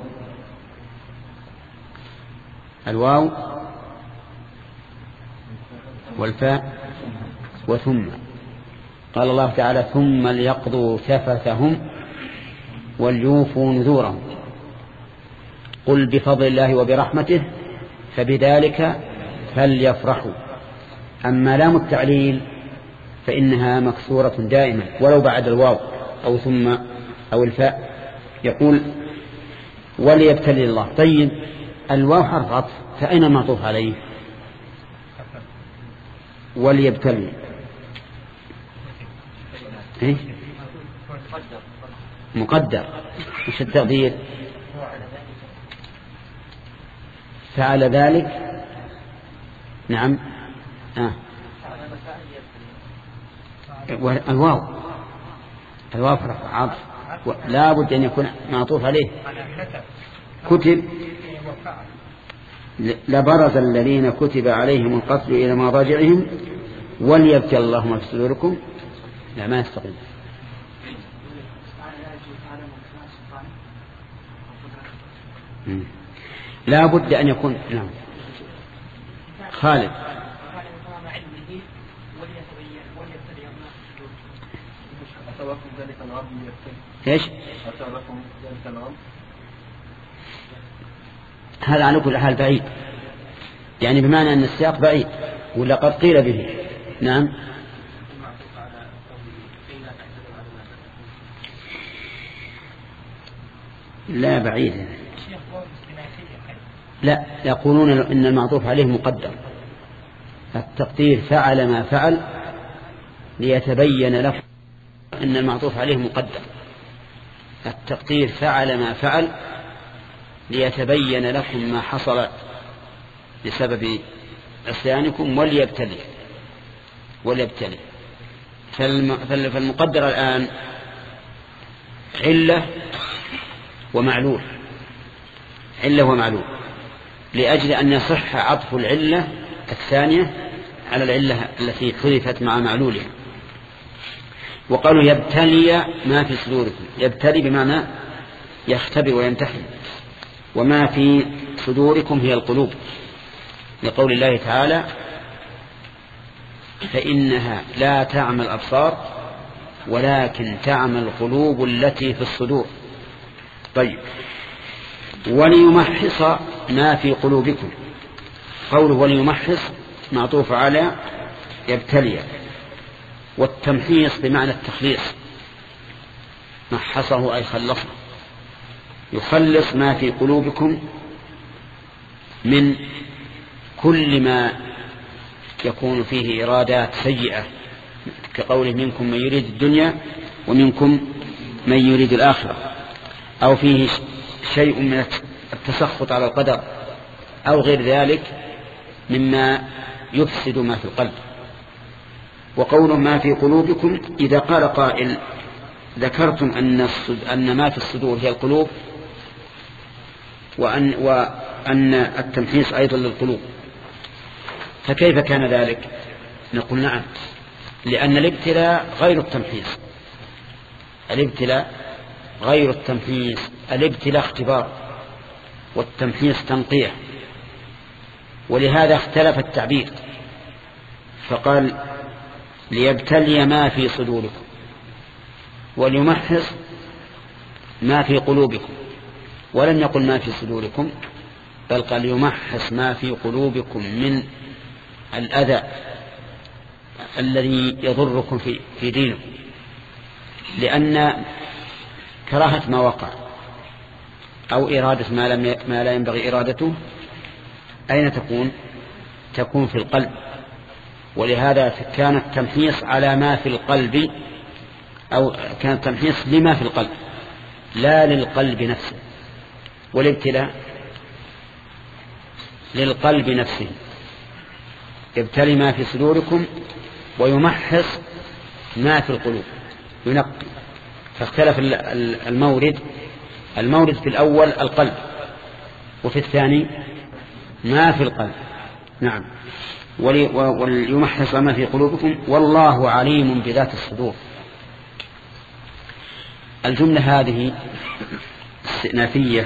الواو والفاء وثم. قال الله تعالى ثم ليقضوا تفثهم وليوفوا نذورهم قل بفضل الله وبرحمته فبذلك فليفرحوا. أما لام التعليل فإنها مكسورة دائما ولو بعد الواو أو ثم أو الفاء. يقول وليبتلي الله. طيب الواو حرف عطف، فأين المعطوف عليه؟ وليبتلي إيه؟ مقدر. مش التقدير؟ فعل ذلك. نعم. آه. الواو الواو حرف عطف لا بد أن يكون معطوف عليه. كتب لبرز الذين كتب عليهم القتل إلى مضاجعهم وليبتلي الله ما في صدوركم. لا ما يستقيم. لا بد أن يكون. نعم خالد. ايش هذا على كل حال بعيد، يعني بمعنى أن السياق بعيد ولا قد قيل به. نعم لا بعيد. لا يقولون إن المعطوف عليه مقدر. التقدير فعل ما فعل ليتبين لكم إن المعطوف عليه مقدر. التقدير فعل ما فعل ليتبين لكم ما حصل بسبب عصيانكم وليبتلي وليبتلي. فالمقدر الآن علة ومعلول، علة ومعلول، لأجل أن يصح عطف العلة الثانية على العلة التي حذفت مع معلولها. وقالوا يبتلي ما في صدوركم. يبتلي بمعنى يختبر ويمتحن، وما في صدوركم هي القلوب، لقول الله تعالى فإنها لا تعمى الأبصار ولكن تعمى القلوب التي في الصدور. طيب وليمحص ما في قلوبكم. قوله وليمحص معطوف على يبتلي، والتمحيص بمعنى التخليص. محصه أي خلصه، يخلص ما في قلوبكم من كل ما يكون فيه إرادات سيئة، كقوله منكم من يريد الدنيا ومنكم من يريد الآخرة، أو فيه شيء من التسخط على القدر أو غير ذلك مما يفسد ما في القلب. وقول ما في قلوبكم إذا قال قائل ذكرتم أن, أن ما في الصدور هي القلوب وأن, وأن التمحيص أيضا للقلوب، فكيف كان ذلك؟ نقول نعم، لأن الابتلاء غير التمحيص. الابتلاء غير التمحيص. الابتلاء اختبار والتمحيص تنقية، ولهذا اختلف التعبير فقال ليبتلي ما في صدوركم وليمحص ما في قلوبكم، ولم يقل ما في صدوركم، بل قال يمحص ما في قلوبكم من الأذى الذي يضركم في, في دينكم، لأن كراهة ما وقع أو إرادة ما, لم ما لا ينبغي إرادته أين تكون؟ تكون في القلب. ولهذا كان التمحيص على ما في القلب، أو كان التمحيص لما في القلب لا للقلب نفسه، والابتلاء للقلب نفسه. يبتلي ما في صدوركم ويمحص ما في القلوب، ينقي. فاختلف المورد. المورد في الأول القلب، وفي الثاني ما في القلب. نعم. وليمحص ما في قلوبكم والله عليم بذات الصدور. الجملة هذه استئنافية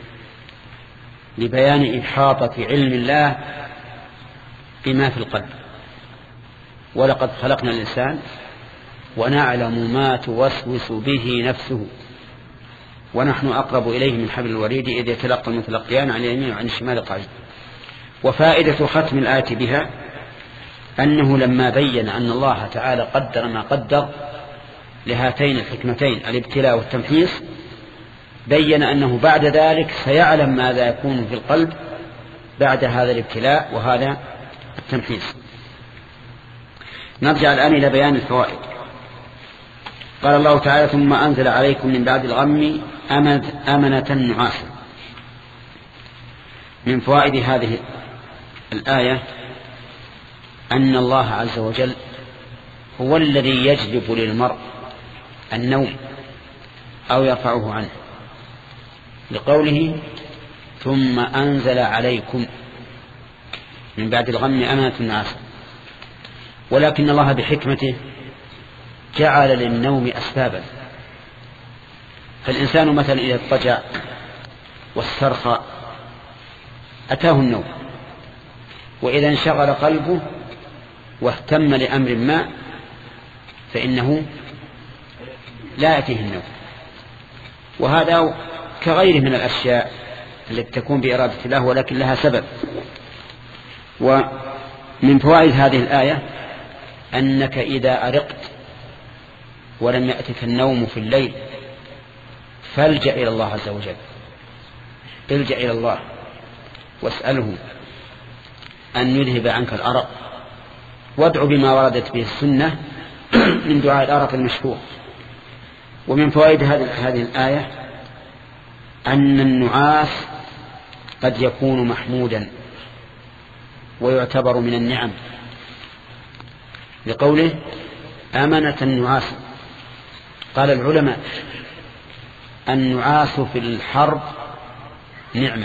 لبيان إحاطة علم الله بما في القلب. ولقد خلقنا الإنسان ونعلم ما توسوس به نفسه ونحن أقرب إليه من حبل الوريد إذ يتلقى المتلقيان عن اليمين وعن الشمال قعيد. وفائدة ختم الآية بها أنه لما بين أن الله تعالى قدر ما قدر لهاتين الحكمتين الابتلاء والتمحيص، بين أنه بعد ذلك سيعلم ماذا يكون في القلب بعد هذا الابتلاء وهذا التمحيص. نرجع الآن إلى بيان الفوائد. قال الله تعالى: ثم أنزل عليكم من بعد الغم أمنة نعاسا. من فوائد هذه الآية أن الله عز وجل هو الذي يجلب للمرء النوم أو يرفعه عنه، لقوله: ثم أنزل عليكم من بعد الغم أمنة نعاسا. ولكن الله بحكمته جعل للنوم أسبابا. فالإنسان مثلا إذا اضطجع واسترخى أتاه النوم، وإذا انشغل قلبه واهتم لأمر ما فإنه لا يأتيه النوم. وهذا كغيره من الأشياء التي تكون بإرادة الله ولكن لها سبب. ومن فوائد هذه الآية أنك إذا أرقت ولم يأتك النوم في الليل فالجأ إلى الله عز وجل، الجأ إلى الله واسأله أن يذهب عنك الأرق، وادع بما وردت به السنة من دعاء الأرق المشهور. ومن فوائد هذه الآية أن النعاس قد يكون محمودا ويعتبر من النعم، لقوله: أمنة النعاس. قال العلماء: النعاس في الحرب نعمة،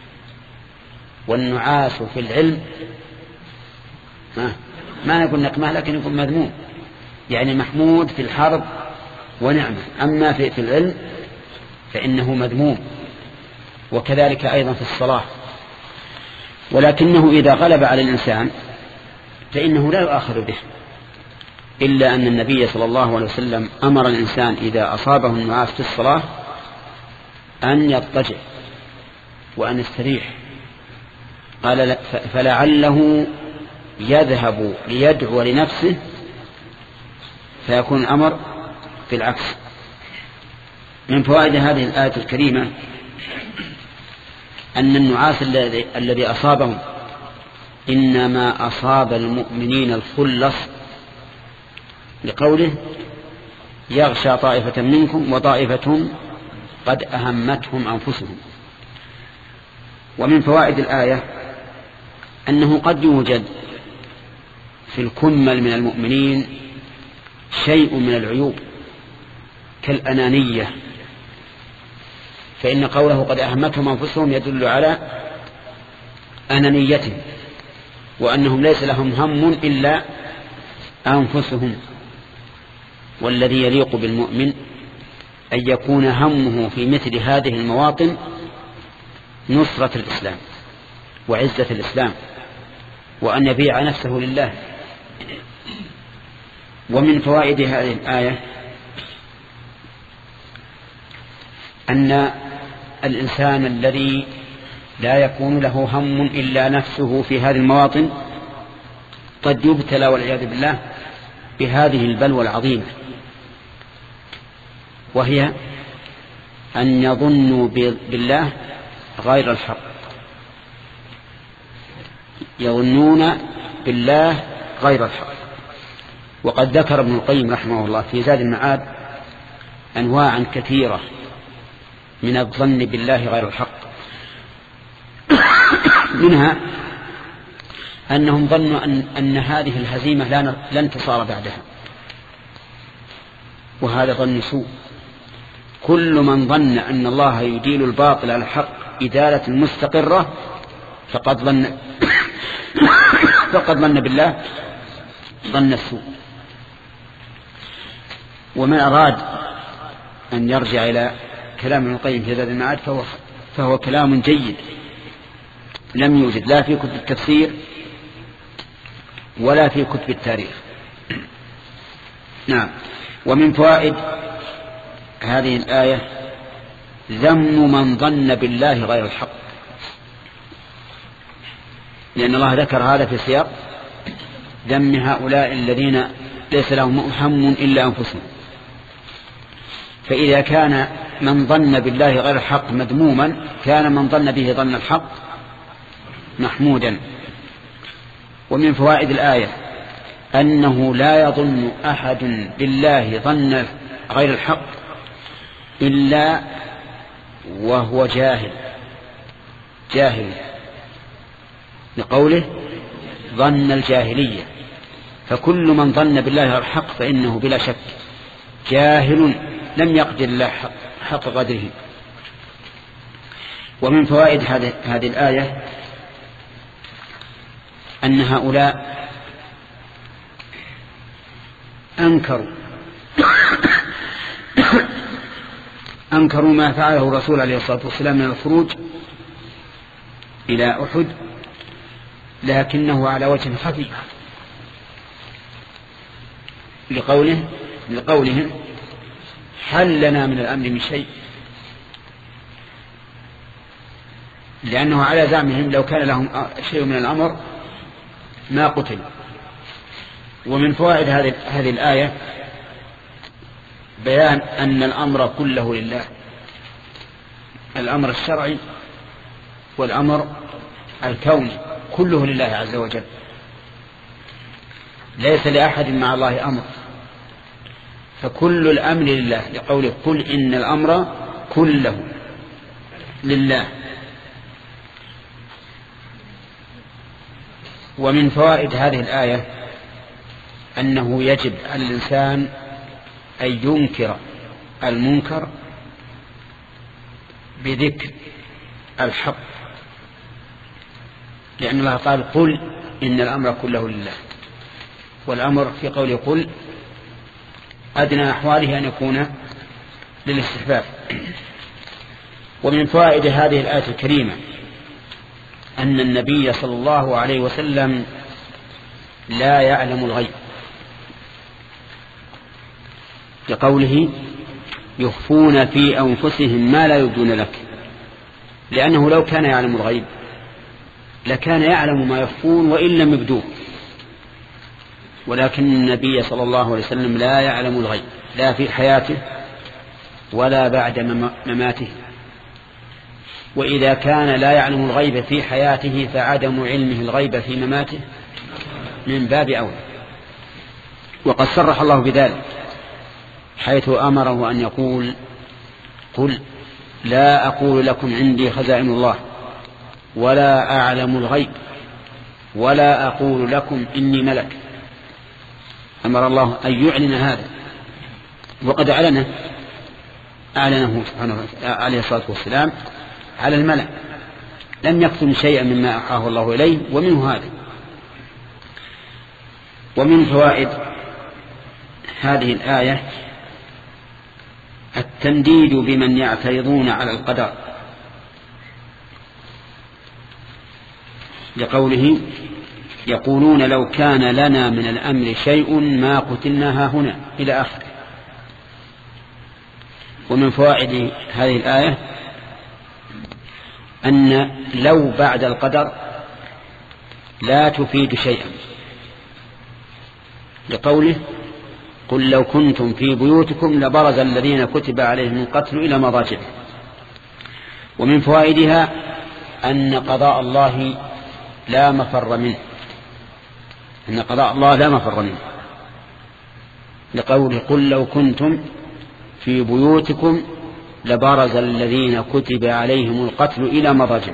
والنعاس في العلم ما, ما نقول نقمة لكن يكون مذموم، يعني محمود في الحرب ونعمة. أما في, في العلم فإنه مذموم، وكذلك أيضا في الصلاة. ولكنه إذا غلب على الإنسان فإنه لا يؤاخذ به، إلا أن النبي صلى الله عليه وسلم أمر الإنسان إذا أصابه النعاس في الصلاة أن يضطجع وأن يستريح. قال: فلعله يذهب ليدعو لنفسه فيكون الأمر في العكس. من فوائد هذه الآية الكريمة أن النعاس الذي الذي أصابهم إنما أصاب المؤمنين الخلص، لقوله: يغشى طائفة منكم وطائفة قد أهمتهم أنفسهم. ومن فوائد الآية أنه قد يوجد في الكمل من المؤمنين شيء من العيوب كالأنانية، فإن قوله قد أهمتهم أنفسهم يدل على أنانيتهم، وأنهم ليس لهم هم إلا أنفسهم. والذي يليق بالمؤمن أن يكون همه في مثل هذه المواطن نصرة الإسلام وعزة الإسلام، وأن يبيع نفسه لله. ومن فوائد هذه الآية أن الإنسان الذي لا يكون له هم إلا نفسه في هذه المواطن قد يبتلى والعياذ بالله بهذه البلوى العظيمة، وهي أن يظنوا بالله غير الحق، يظنون بالله غير الحق. وقد ذكر ابن القيم رحمه الله في زاد المعاد أنواعا كثيرة من الظن بالله غير الحق، منها أنهم ظنوا أن, أن هذه الهزيمة لا انتصار بعدها، وهذا ظن سوء. كل من ظن أن الله يديل الباطل على الحق إدالة مستقرة فقد ظن فقد ظن بالله ظن السوء. ومن أراد أن يرجع إلى كلام ابن القيم في زاد المعاد فهو, فهو كلام جيد لم يوجد لا في كتب التفسير ولا في كتب التاريخ. نعم. ومن فوائد هذه الآية ذم من ظن بالله غير الحق، لأن الله ذكر هذا في سياق ذم هؤلاء الذين ليس لهم هم إلا أنفسهم. فإذا كان من ظن بالله غير الحق مذموما كان من ظن به ظن الحق محمودا. ومن فوائد الآية أنه لا يظن أحد بالله ظن غير الحق إلا وهو جاهل جاهل لقوله ظن الجاهلية، فكل من ظن بالله غير الحق فإنه بلا شك جاهل لم يقدر الله حق قدره. ومن فوائد هذه الآية أن هؤلاء أنكروا أنكروا ما فعله الرسول عليه الصلاة والسلام من الخروج إلى أحد، لكنه على وجه خفي لقوله لقولهم هل لنا من الأمر من شيء، لأنه على زعمهم لو كان لهم شيء من الأمر ما قتل. ومن فوائد هذه الآية بيان أن الأمر كله لله، الأمر الشرعي والأمر الكوني كله لله عز وجل، ليس لأحد مع الله أمر، فكل الأمر لله لقوله قل إن الأمر كله لله. ومن فوائد هذه الآية أنه يجب على الإنسان أن ينكر المنكر بذكر الحق، لأن الله قال قل إن الأمر كله لله، والأمر في قوله قل أدنى أحواله أن يكون للاستحباب. ومن فوائد هذه الآية الكريمة أن النبي صلى الله عليه وسلم لا يعلم الغيب، لقوله يخفون في أنفسهم ما لا يبدون لك، لأنه لو كان يعلم الغيب لكان يعلم ما يخفون وإن لم يبدوه، ولكن النبي صلى الله عليه وسلم لا يعلم الغيب لا في حياته ولا بعد مماته. وإذا كان لا يعلم الغيب في حياته فعدم علمه الغيب في مماته من باب أولى. وقد صرح الله بذلك حيث أمره أن يقول قل لا أقول لكم عندي خزائن الله ولا أعلم الغيب ولا أقول لكم إني ملك. أمر الله أن يعلن هذا، وقد أعلنه أعلنه سبحانه عليه الصلاة والسلام على الملأ، لم يكتم شيئا مما أوحاه الله إليه، ومنه هذا. ومن فوائد هذه الآية التنديد بمن يعترضون على القدر، لقوله يقولون لو كان لنا من الأمر شيء ما قتلناها هنا إلى آخره. ومن فوائد هذه الآية أن لو بعد القدر لا تفيد شيئا، لقوله قل لو كنتم في بيوتكم لبرز الذين كتب عليهم القتل إلى مضاجعهم. ومن فوائدها أن قضاء الله لا مفر منه، أن قضاء الله لا مفر منه، لقوله قل لو كنتم في بيوتكم لبرز الذين كتب عليهم القتل إلى مضاجعهم.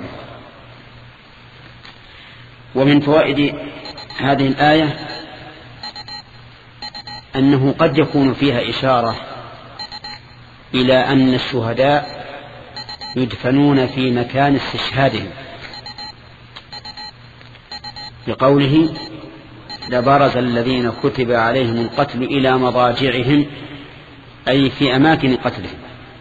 ومن فوائد هذه الآية أنه قد يكون فيها إشارة إلى أن الشهداء يدفنون في مكان استشهادهم، بقوله لبرز الذين كتب عليهم القتل إلى مضاجعهم، أي في أماكن قتلهم.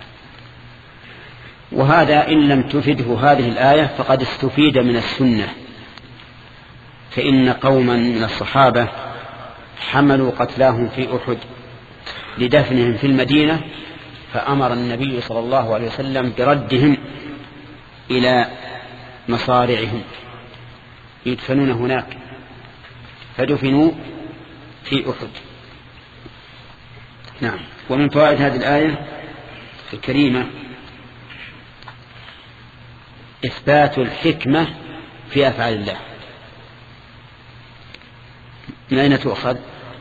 وهذا إن لم تفده هذه الآية فقد استفيد من السنة، فإن قوما من الصحابة حملوا قتلاهم في أحد لدفنهم في المدينة، فأمر النبي صلى الله عليه وسلم بردهم إلى مصارعهم يدفنون هناك، فدفنوا في أحد. نعم. ومن فوائد هذه الآية الكريمة إثبات الحكمة في أفعال الله. من أين تؤخذ؟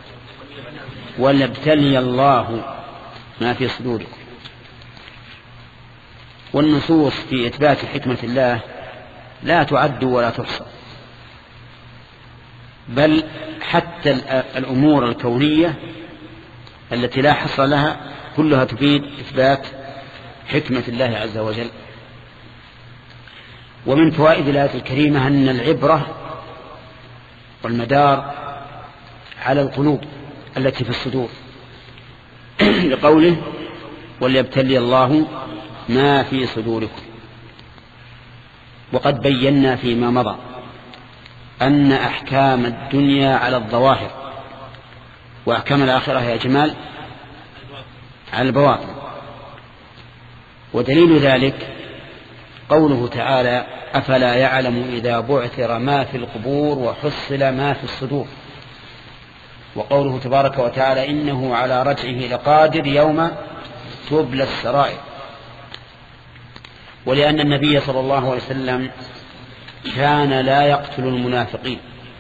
وليبتلي الله ما في صدوركم. والنصوص في إثبات حكمة الله لا تعد ولا تحصى، بل حتى الأمور الكونية التي لا حصر لها كلها تفيد إثبات حكمة الله عز وجل. ومن فوائد الآية الكريمة أن العبرة والمدار على القلوب التي في الصدور، لقوله وليبتلي الله ما في صدوركم. وقد بينا فيما مضى أن أحكام الدنيا على الظواهر، وأحكام الآخرة يا جمال على البواطن. ودليل ذلك قوله تعالى أفلا يعلم إذا بعثر ما في القبور وحصل ما في الصدور، وقوله تبارك وتعالى إنه على رجعه لقادر يوم تبلى السرائر. ولأن النبي صلى الله عليه وسلم كان لا يقتل المنافقين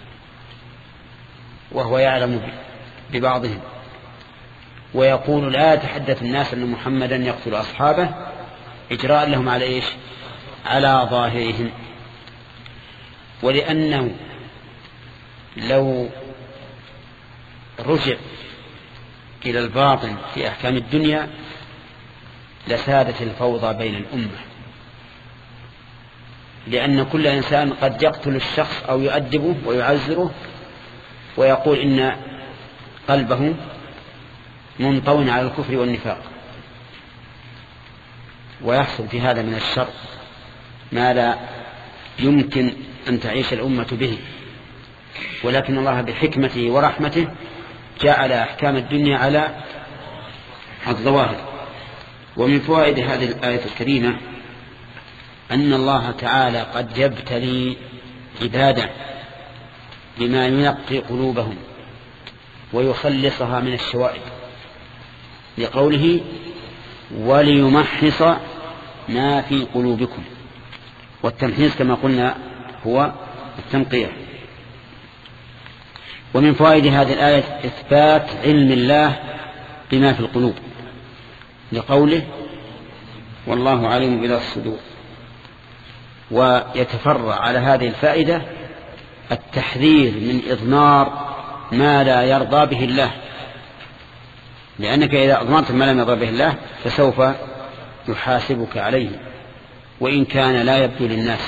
وهو يعلم ببعضهم، ويقول لا يتحدث الناس أن محمدا يقتل أصحابه إجراء لهم على إيش؟ على ظاهرهم. ولأنه لو رجع إلى الباطن في أحكام الدنيا لسادت الفوضى بين الأمة، لأن كل إنسان قد يقتل الشخص أو يؤدبه ويعزره ويقول إن قلبه منطوٍ على الكفر والنفاق، ويحصل في هذا من الشر ما لا يمكن أن تعيش الأمة به. ولكن الله بحكمته ورحمته جعل أحكام الدنيا على الظواهر. ومن فوائد هذه الآية الكريمة أن الله تعالى قد يبتلي عباده بما ينقي قلوبهم ويخلصها من الشوائب، لقوله وليمحص ما في قلوبكم. والتمحيص كما قلنا هو التنقية. ومن فوائد هذه الآية إثبات علم الله بما في القلوب، لقوله والله عليم بذات الصدور. ويتفرع على هذه الفائدة التحذير من إضمار ما لا يرضى به الله، لأنك إذا أضمرت ما لم يرضى به الله فسوف يحاسبك عليه وإن كان لا يبدو للناس.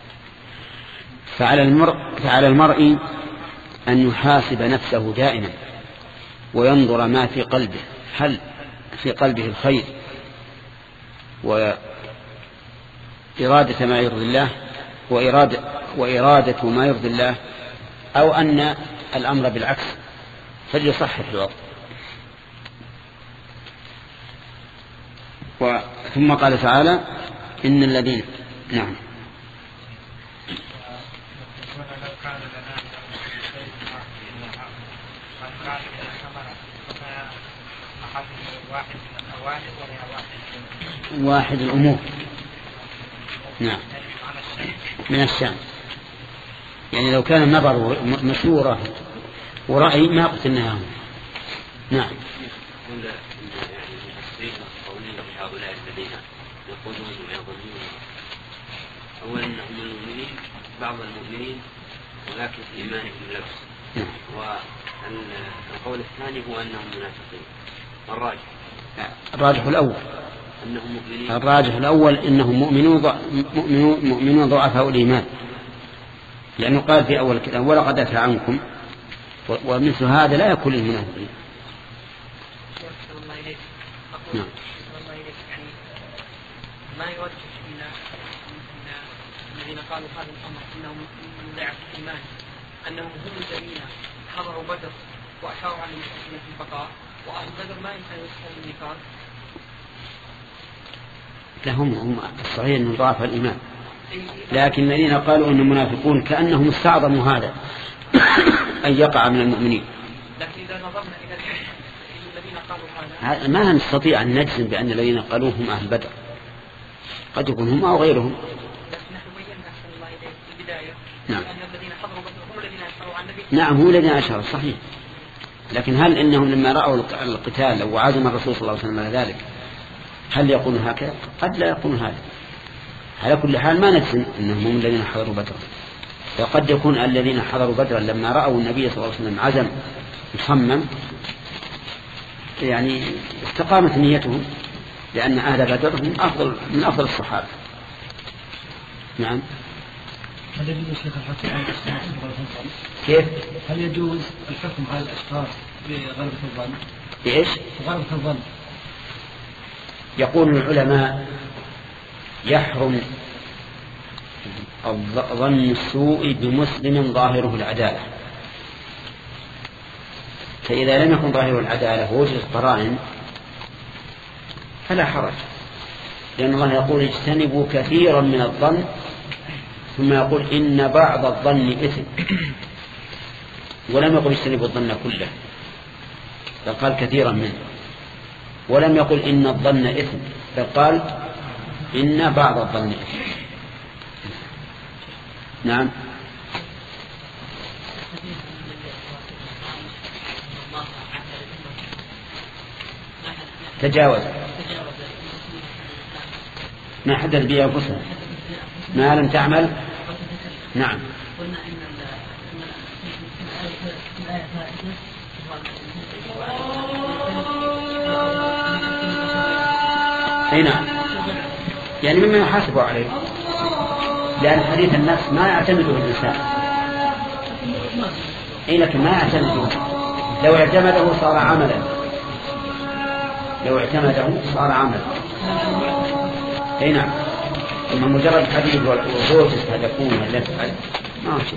فعلى المرء, فعلى المرء أن يحاسب نفسه دائما وينظر ما في قلبه، هل في قلبه الخير وإرادة ما يرضي الله وإرادة, وإرادة ما يرضي الله، أو أن الأمر بالعكس، فليصحح الوضع. ثم قال تعالى إن الذين نعم واحد الأمور نعم من الشام، يعني لو كان النظر مشورة ورأي ما قتلناها. نعم. هؤلاء الذين يقولون ويظنون أولا أنهم المؤمنين بعض المؤمنين ولكن في إيمانهم لبس، والقول الثاني هو أنهم منافقين. الراجح الراجح الأول أنهم مؤمنين. الراجح الأول إنهم مؤمنون مؤمنون مؤمنون ضعفاء الإيمان، لأنه قال في أول الكلام ولقد أتى عنكم، ومثل هذا لا يكون المنافقين. نعم. ما يوجه إلى الذين قالوا هذا الأمر إنهم من ضعف الإيمان أنهم هم الذين حضروا بدر وأشاروا على المسلمين في البقاء، وأهل بدر ما يمكن يسقون النفاق. لهم هم الصحيح أنهم ضعف الإيمان، لكن الذين قالوا أنهم منافقون كأنهم استعظموا هذا أن يقع من المؤمنين. لكن إذا نظرنا إلى الذين قالوا هذا؟ ما نستطيع أن نجزم بأن الذين قالوه هم أهل بدر، قد يكون هم أو غيرهم. نحن بينا أحسن الله إليك في البداية نعم. أن الذين حضروا بدر هم الذين أشاروا عن النبي. نعم هم الذين أشاروا صحيح، لكن هل إنهم لما رأوا القتال وعزم الرسول صلى الله عليه وسلم على ذلك هل يقولون هكذا؟ قد لا يقولون هذا. على كل حال ما نجزم أنهم هم الذين حضروا بدر، وقد يكون الذين حضروا بدرا لما رأوا النبي صلى الله عليه وسلم عزم مصمم يعني استقامت نيتهم، لأن أهل بدر هم أفضل من أفضل الصحابة. نعم. هل يجوز الشيخ الحكم على الأشخاص بغلبة الظن؟ كيف؟ هل يجوز الحكم على الأشخاص بغلبة الظن؟ بإيش؟ بغلبة الظن. يقول العلماء يحرم ظن السوء بمسلم ظاهره العدالة، فإذا لم يكن ظاهره العدالة ووجدت قرائن فلا حرج، لأن الله يقول اجتنبوا كثيرا من الظن، ثم يقول إن بعض الظن إثم، ولم يقل اجتنبوا الظن كله، بل قال كثيرا منه، ولم يقل إن الظن إثم، بل قال إن بعض الظن إثم. نعم. تجاوز ما حدث به أنفسهم ما لم تعمل. نعم. أي نعم، يعني مما يحاسب عليه، لأن حديث النفس ما يعتمده الإنسان. أي لكن ما يعتمده، لو اعتمده صار عملا، لو اعتمده صار عملا. أي نعم، أما مجرد حديث والوجود تكون ولا تفعل ما هو شيء.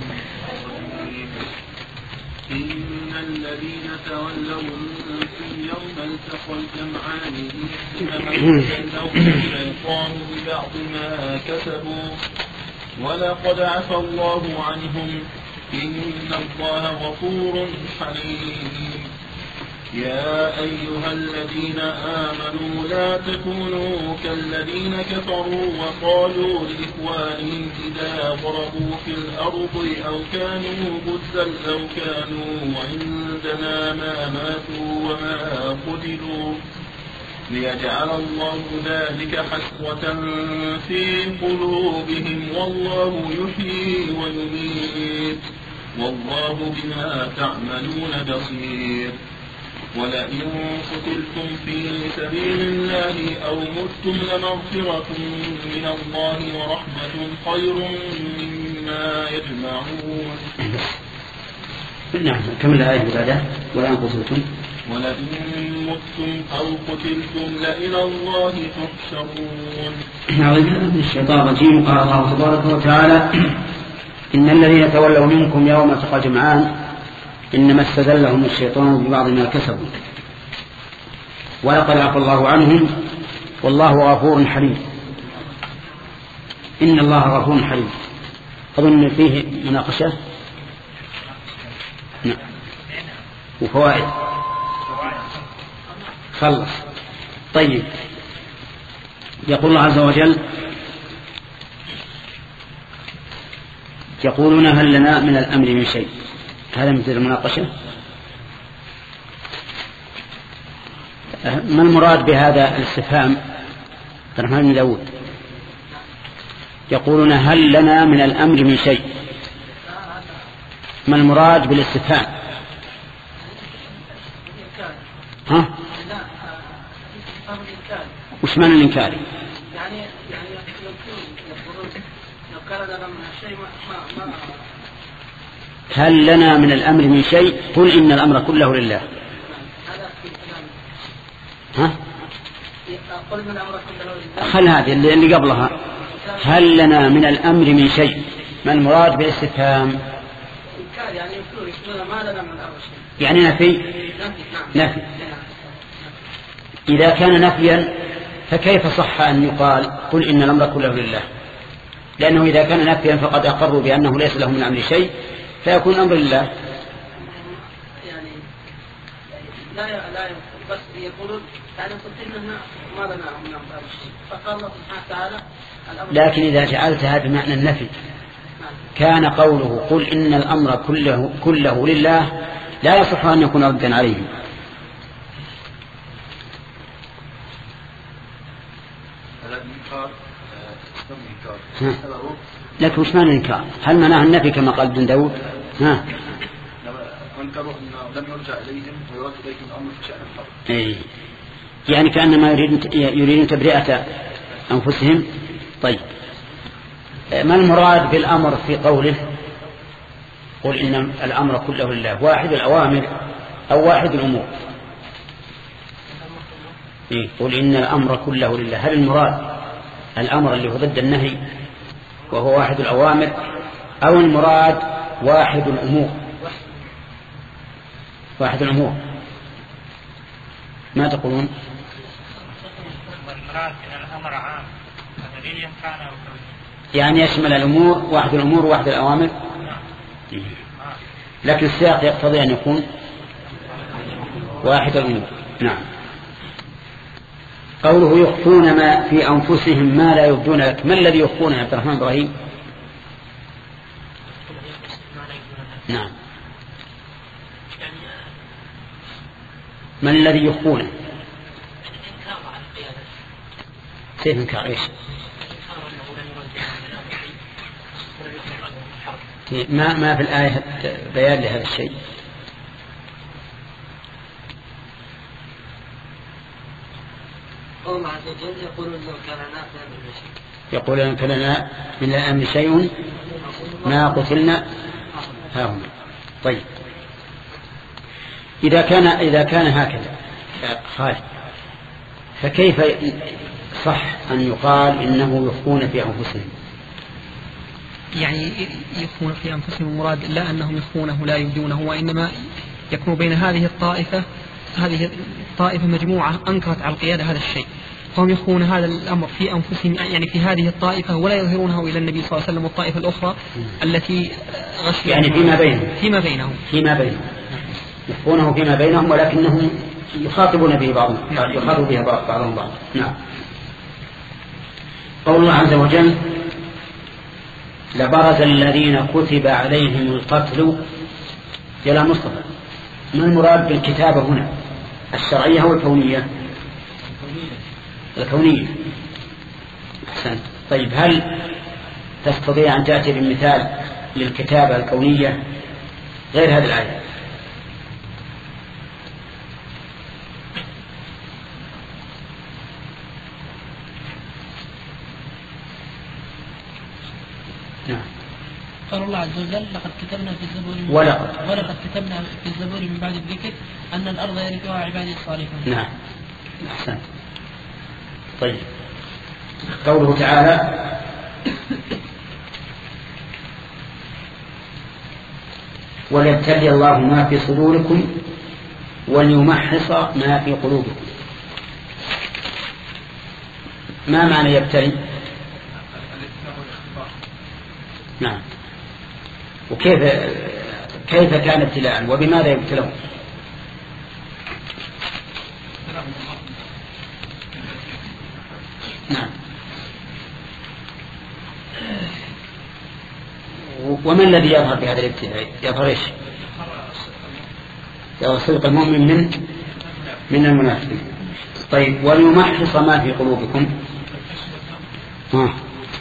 إن الذين تولوا منكم يوم التقى الجمعان إنما استهزأوا الشيطان ببعض ما كسبوا ولقد عفا الله عنهم إن الله غفور حليم. يا أيها الذين آمنوا لا تكونوا كالذين كفروا وقالوا لإخوانهم إذا ضربوا في الأرض أو كانوا غزا أو كانوا عندنا ما ماتوا وما قتلوا ليجعل الله ذلك حسرة في قلوبهم والله يحيي ويميت والله بما تعملون بصير. ولئن قتلتم في سبيل الله أو متم لمغفرة من الله ورحمة خير مما يجمعون. نعم. كم الآية بعدها؟ ولئن قتلتم ولئن متم أو قتلتم لإلى الله تحشرون. أعوذ بالله من الشيطان الرجيم. قال الله تبارك وتعالى إن الذين تولوا منكم يوم التقى الجمعان إنما استزلهم الشيطان ببعض ما كسبوا ولقد عفا الله عنهم والله غفور حليم. إن الله غفور حليم. أظن فيه مناقشة. نعم. وفوائد. خلص. طيب. يقول الله عز وجل يقولون هل لنا من الأمر من شيء. هذا مثل المناقشة. ما المراد بهذا الاستفهام؟ عبد الرحمن بن داود يقولون هل لنا من الأمر من شيء. ما المراد بالاستفهام؟ ها؟ وش معنى الإنكار؟ يعني يعني لو كان لنا من شيء ما ما هل لنا من الأمر من شيء؟ قل إن الأمر كله لله. ها؟ قل من الأمر كله لله. خل هذه اللي قبلها. هل لنا من الأمر من شيء. ما المراد بالاستفهام؟ يعني يقول ما لنا من الأمر شيء. يعني نفي. نفي. إذا كان نفيا فكيف صح أن يقال قل إن الأمر كله لله؟ لأنه إذا كان نفيا فقد أقروا بأنه ليس له من الأمر شيء فيكون الأمر لله. لا لا بس يقولون يعني قتلنا ما بناهم من أمر فقال الله سبحانه وتعالى. لكن إذا جعلتها بمعنى النفي كان قوله قل إن الأمر كله, كله لله لا يصح أن يكون ردا عليهم. لكن وش معنى الإنكار؟ هل معناه النفي كما قال ابن داود؟ ها وانكروا أن لم يرجع إليهم ويرد إليهم الأمر في شأن الحرب. إيه. يعني كأنما يريدون تبرئة أنفسهم. طيب ما المراد بالأمر في قوله قل إن الأمر كله لله؟ واحد الأوامر أو واحد الأمور؟ إيه؟ قل إن الأمر كله لله، هل المراد الأمر اللي هو ضد النهي وهو واحد الأوامر أو المراد واحد الأمور؟ واحد الأمور. ما تقولون؟ يعني يشمل الأمور واحد الأمور واحد الأوامر، لكن السياق يقتضي أن يكون واحد الأمور. نعم. قوله يخفون ما في أنفسهم ما لا يبدون لك، ما الذي يخفون يا عبد الرحمن إبراهيم؟ نعم. ما الذي يخفونه؟ كيف انكار ايش؟ ما ما في الآية بيان لهذا الشيء. الله عز وجل يقول لو كان لنا يقول إن كان لنا من الأمر شيء ما قتلنا هاهنا. طيب إذا كان إذا كان هكذا خالد فكيف صح أن يقال إنه يخفون في أنفسهم؟ يعني يخفون في أنفسهم المراد لا أنهم يخفونه لا يبدونه، وإنما يكون بين هذه الطائفة هذه الطائفة مجموعة أنكرت على القيادة هذا الشيء، فهم يخفون هذا الأمر في أنفسهم يعني في هذه الطائفة ولا يظهرونه إلى النبي صلى الله عليه وسلم والطائفة الأخرى التي غشوا يعني فيما بينهم فيما بينهم فيما بينهم يخفونه فيما بينهم ولكنهم يخاطبون به بعضهم يخاطب به بعضهم بعض. نعم. قول الله عز وجل لبرز الذين كتب عليهم القتل يا مصطفى، ما المراد بالكتابة هنا؟ الشرعية أو الكونية؟ الكونية. أحسنت. طيب هل تستطيع أن تأتي بمثال للكتابة الكونية غير هذه الآية؟ نعم. قال الله عز وجل لقد كتبنا في الزبور ولقد ولقد كتبنا في الزبور من بعد الذكر أن الأرض يرثها عبادي الصالحون. نعم. أحسنت. طيب قوله تعالى وليبتلي الله ما في صدوركم وليمحص ما في قلوبكم، ما معنى يبتلي؟ نعم. وكيف كيف كان ابتلاء وبماذا يبتلون؟ نعم. وما الذي يظهر في هذا الابتلاء؟ يظهر ايش؟ يظهر صدق المؤمن من من المنافقين. طيب وليمحص ما في قلوبكم، ها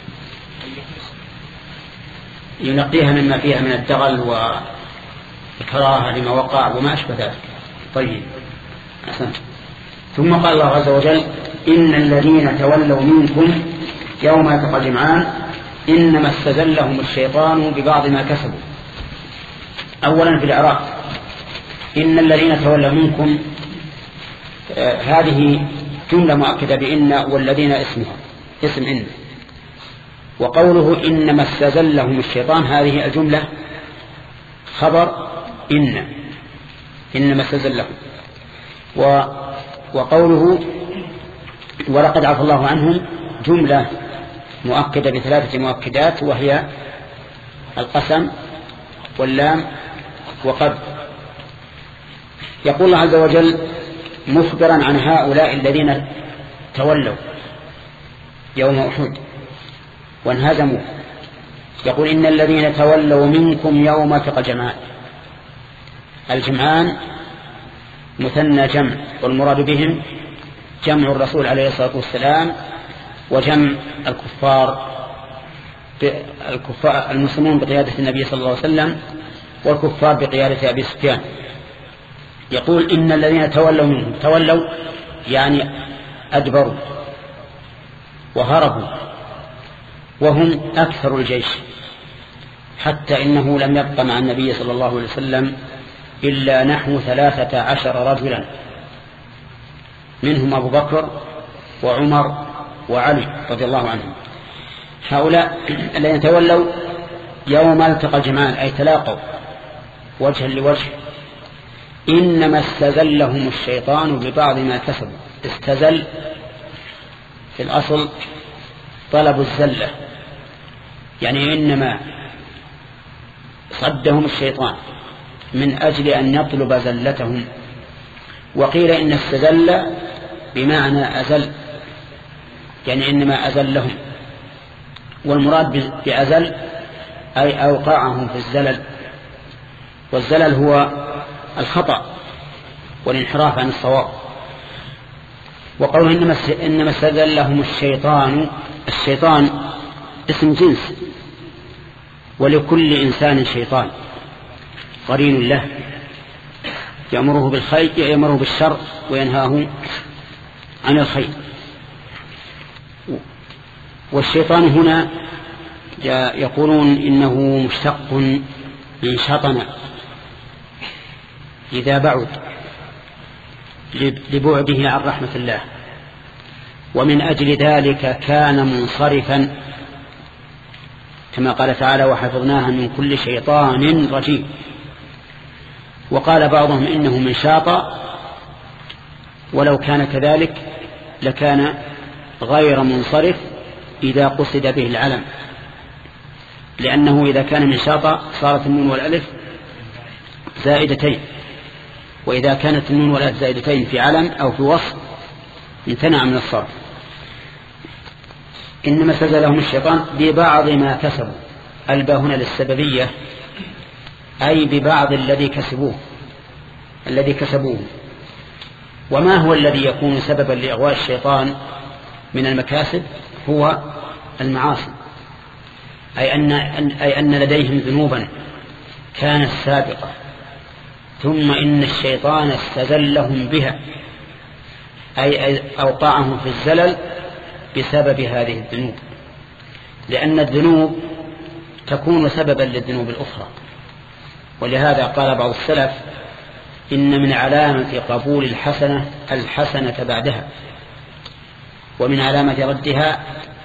ينقيها مما فيها من الدغل والكراهة لما وقع وما أشبه ذلك. طيب أحسنت. ثم قال الله عز وجل إن الذين تولوا منكم يوم التقى الجمعان إنما استزلهم الشيطان ببعض ما كسبوا. أولا في العراق إن الذين تولوا منكم آه هذه جملة مؤكدة بإن والذين اسمها اسم إن، وقوله إنما استزلهم الشيطان هذه الجملة خبر إن إنما استزلهم، وقوله ولقد عفى الله عنهم جملة مؤكدة بثلاثة مؤكدات وهي القسم واللام وقد. يقول الله عز وجل مخبرا عن هؤلاء الذين تولوا يوم أحد وانهزموا، يقول إن الذين تولوا منكم يوم التقى الجمعان. الجمعان مثنى جمع، والمراد بهم جمع الرسول عليه الصلاة والسلام وجمع الكفار الكفار المسلمون بقيادة النبي صلى الله عليه وسلم والكفار بقيادة أبي سفيان. يقول إن الذين تولوا منهم، تولوا يعني أدبروا وهربوا وهم أكثر الجيش، حتى إنه لم يبق مع النبي صلى الله عليه وسلم إلا نحو ثلاثة عشر رجلا، منهم أبو بكر وعمر وعلي رضي الله عنهم. هؤلاء الذين تولوا يوم التقى الجمعان أي تلاقوا وجها لوجه، إنما استزلهم الشيطان ببعض ما كسبوا. استزل في الأصل طلب الزلة، يعني إنما صدهم الشيطان من أجل أن يطلب زلتهم. وقيل إن استزل بمعنى أزل، يعني إنما أزلهم، والمراد بأزل أي أوقعهم في الزلل، والزلل هو الخطأ والانحراف عن الصواب. وقوله إنما إنما استزلهم الشيطان، الشيطان اسم جنس، ولكل إنسان شيطان قرين له يأمره بالخير يأمره بالشر وينهاه عن الخير. والشيطان هنا يقولون إنه مشتق من شطن إذا بعد لبعده عن رحمة الله، ومن أجل ذلك كان منصرفا كما قال تعالى وحفظناها من كل شيطان رجيم. وقال بعضهم إنه من شاطئ، ولو كان كذلك لكان غير منصرف إذا قصد به العلم، لأنه إذا كان من شاطئ صارت النون والألف زائدتين، وإذا كانت النون والألف زائدتين في علم أو في وصف امتنع من الصرف. إنما استزلهم الشيطان ببعض ما كسبوا، الباء هنا للسببية، أي ببعض الذي كسبوه الذي كسبوه. وما هو الذي يكون سببا لإغواء الشيطان من المكاسب؟ هو المعاصي، أي أن, أي أن لديهم ذنوبا كانت سابقة، ثم إن الشيطان استزلهم بها، أي أوقعهم في الزلل بسبب هذه الذنوب، لأن الذنوب تكون سببا للذنوب الأخرى. ولهذا قال بعض السلف إن من علامة قبول الحسنة الحسنة بعدها، ومن علامة ردها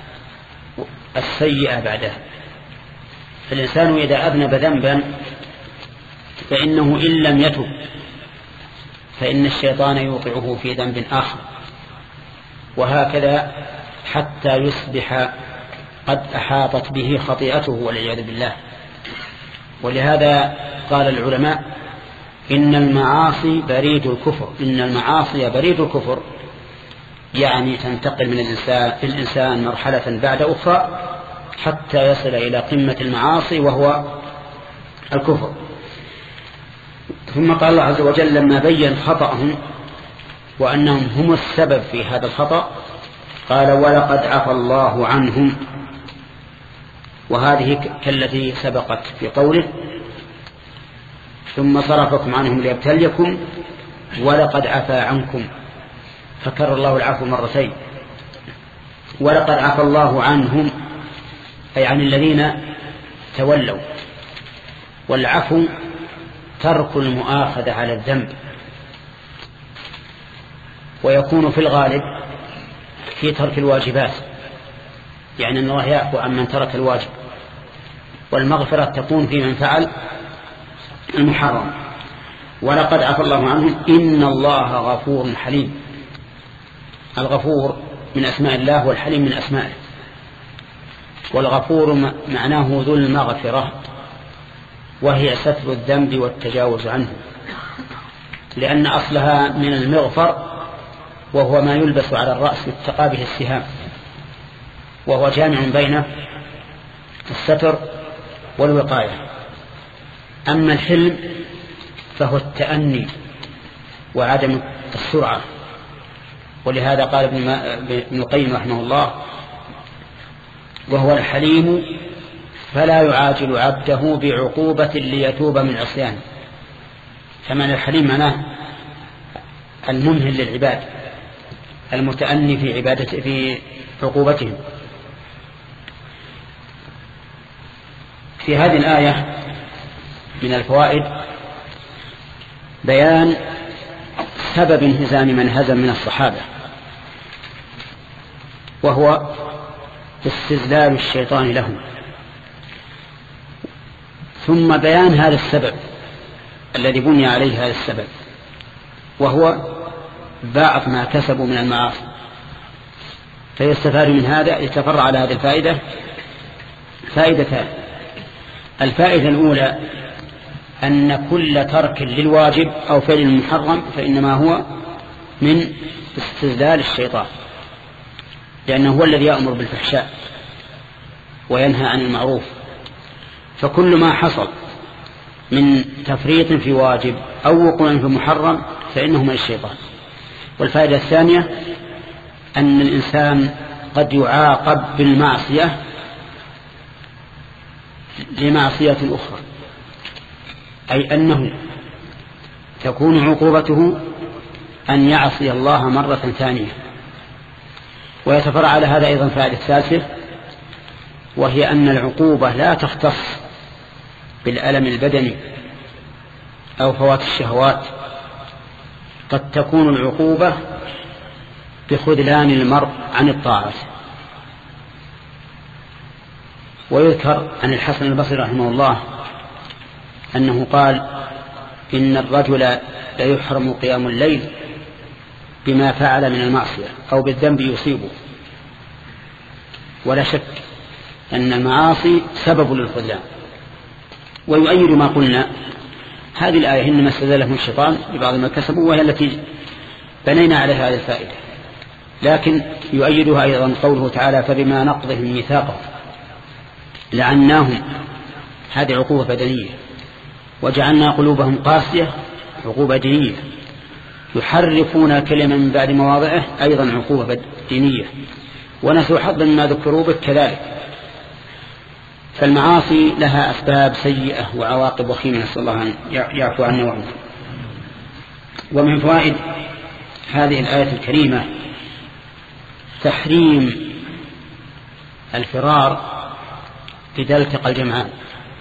السيئة بعدها. فالإنسان إذا أذنب ذنبا فإنه إن لم يتب فإن الشيطان يوقعه في ذنب آخر، وهكذا حتى يصبح قد أحاطت به خطيئته والعياذ بالله. ولهذا قال العلماء إن المعاصي بريد الكفر، إن المعاصي بريد الكفر، يعني تنتقل من الإنسان, الإنسان مرحلة بعد أخرى حتى يصل إلى قمة المعاصي وهو الكفر. ثم قال الله عز وجل لما بين خطأهم وأنهم هم السبب في هذا الخطأ قال ولقد عفى الله عنهم، وهذه كالتي سبقت في قوله ثم صرفكم عنهم ليبتليكم ولقد عفى عنكم، فكرر الله العفو مرتين. ولقد عفى الله عنهم أي عن الذين تولوا، والعفو ترك المؤاخذة على الذنب، ويكون في الغالب في ترك الواجبات، يعني أن الله يعفو عن من ترك الواجب، والمغفرة تكون في من فعل المحرم. ولقد عفى الله عنهم إن الله غفور حليم. الغفور من أسماء الله والحليم من أسمائه، والغفور معناه ذو المغفرة، وهي ستر الذنب والتجاوز عنه. لأن أصلها من المغفر، وهو ما يلبس على الرأس يتقى به السهام، وهو جامع بين الستر والوقاية. أما الحلم فهو التأني وعدم السرعة، ولهذا قال ابن القيم رحمه الله: وهو الحليم فلا يعاجل عبده بعقوبة ليتوب من عصيانه. فمعنى الحليم معناه الممهل للعباد، المتأني في عبادة في عقوبتهم. في هذه الآية من الفوائد بيان سبب انهزام من هزم من الصحابة، وهو استذلال الشيطان لهم، ثم بيان هذا السبب الذي بني عليه هذا السبب، وهو ضاعف ما كسبوا من المعاصي. فيستفاد من هذا، يتفرع على هذه الفائدة فائدتان. الفائدة الأولى أن كل ترك للواجب أو فعل المحرم فإنما هو من استذلال الشيطان، لأنه هو الذي يأمر بالفحشاء وينهى عن المعروف. فكل ما حصل من تفريط في واجب أو وقوع في محرم فإنه من الشيطان. والفائدة الثانية أن الإنسان قد يعاقب بالمعصية لمعصية أخرى، أي أنه تكون عقوبته أن يعصي الله مرة ثانية. ويتفرع على هذا أيضا فائدة ثالثة، وهي أن العقوبة لا تختص بالألم البدني أو فوات الشهوات، قد تكون العقوبة بخذلان المرء عن الطاعة. ويذكر عن الحسن البصري رحمه الله أنه قال: إن الرجل ليحرم قيام الليل بما فعل من المعصية أو بالذنب يصيبه. ولا شك أن المعاصي سبب للخذلان. ويؤيد ما قلنا هذه الآية: إنما استزلهم الشيطان ببعض ما كسبوا، وهي التي بنينا عليها هذه الفائدة. لكن يؤيدها أيضا قوله تعالى: فبما نقضهم ميثاقهم لعناهم، هذه عقوبة بدنية. وجعلنا قلوبهم قاسية، عقوبة دينية. يحرفون كلمة من بعد مواضعه، أيضا عقوبة دينية. ونسوا حظا مما ذكروا به كذلك. فالمعاصي لها أسباب سيئة وعواقب وخيمة، نسأل الله أن يعفو عنا وعنه. ومن فوائد هذه الآية الكريمة تحريم الفرار إذا التقى الجمعان.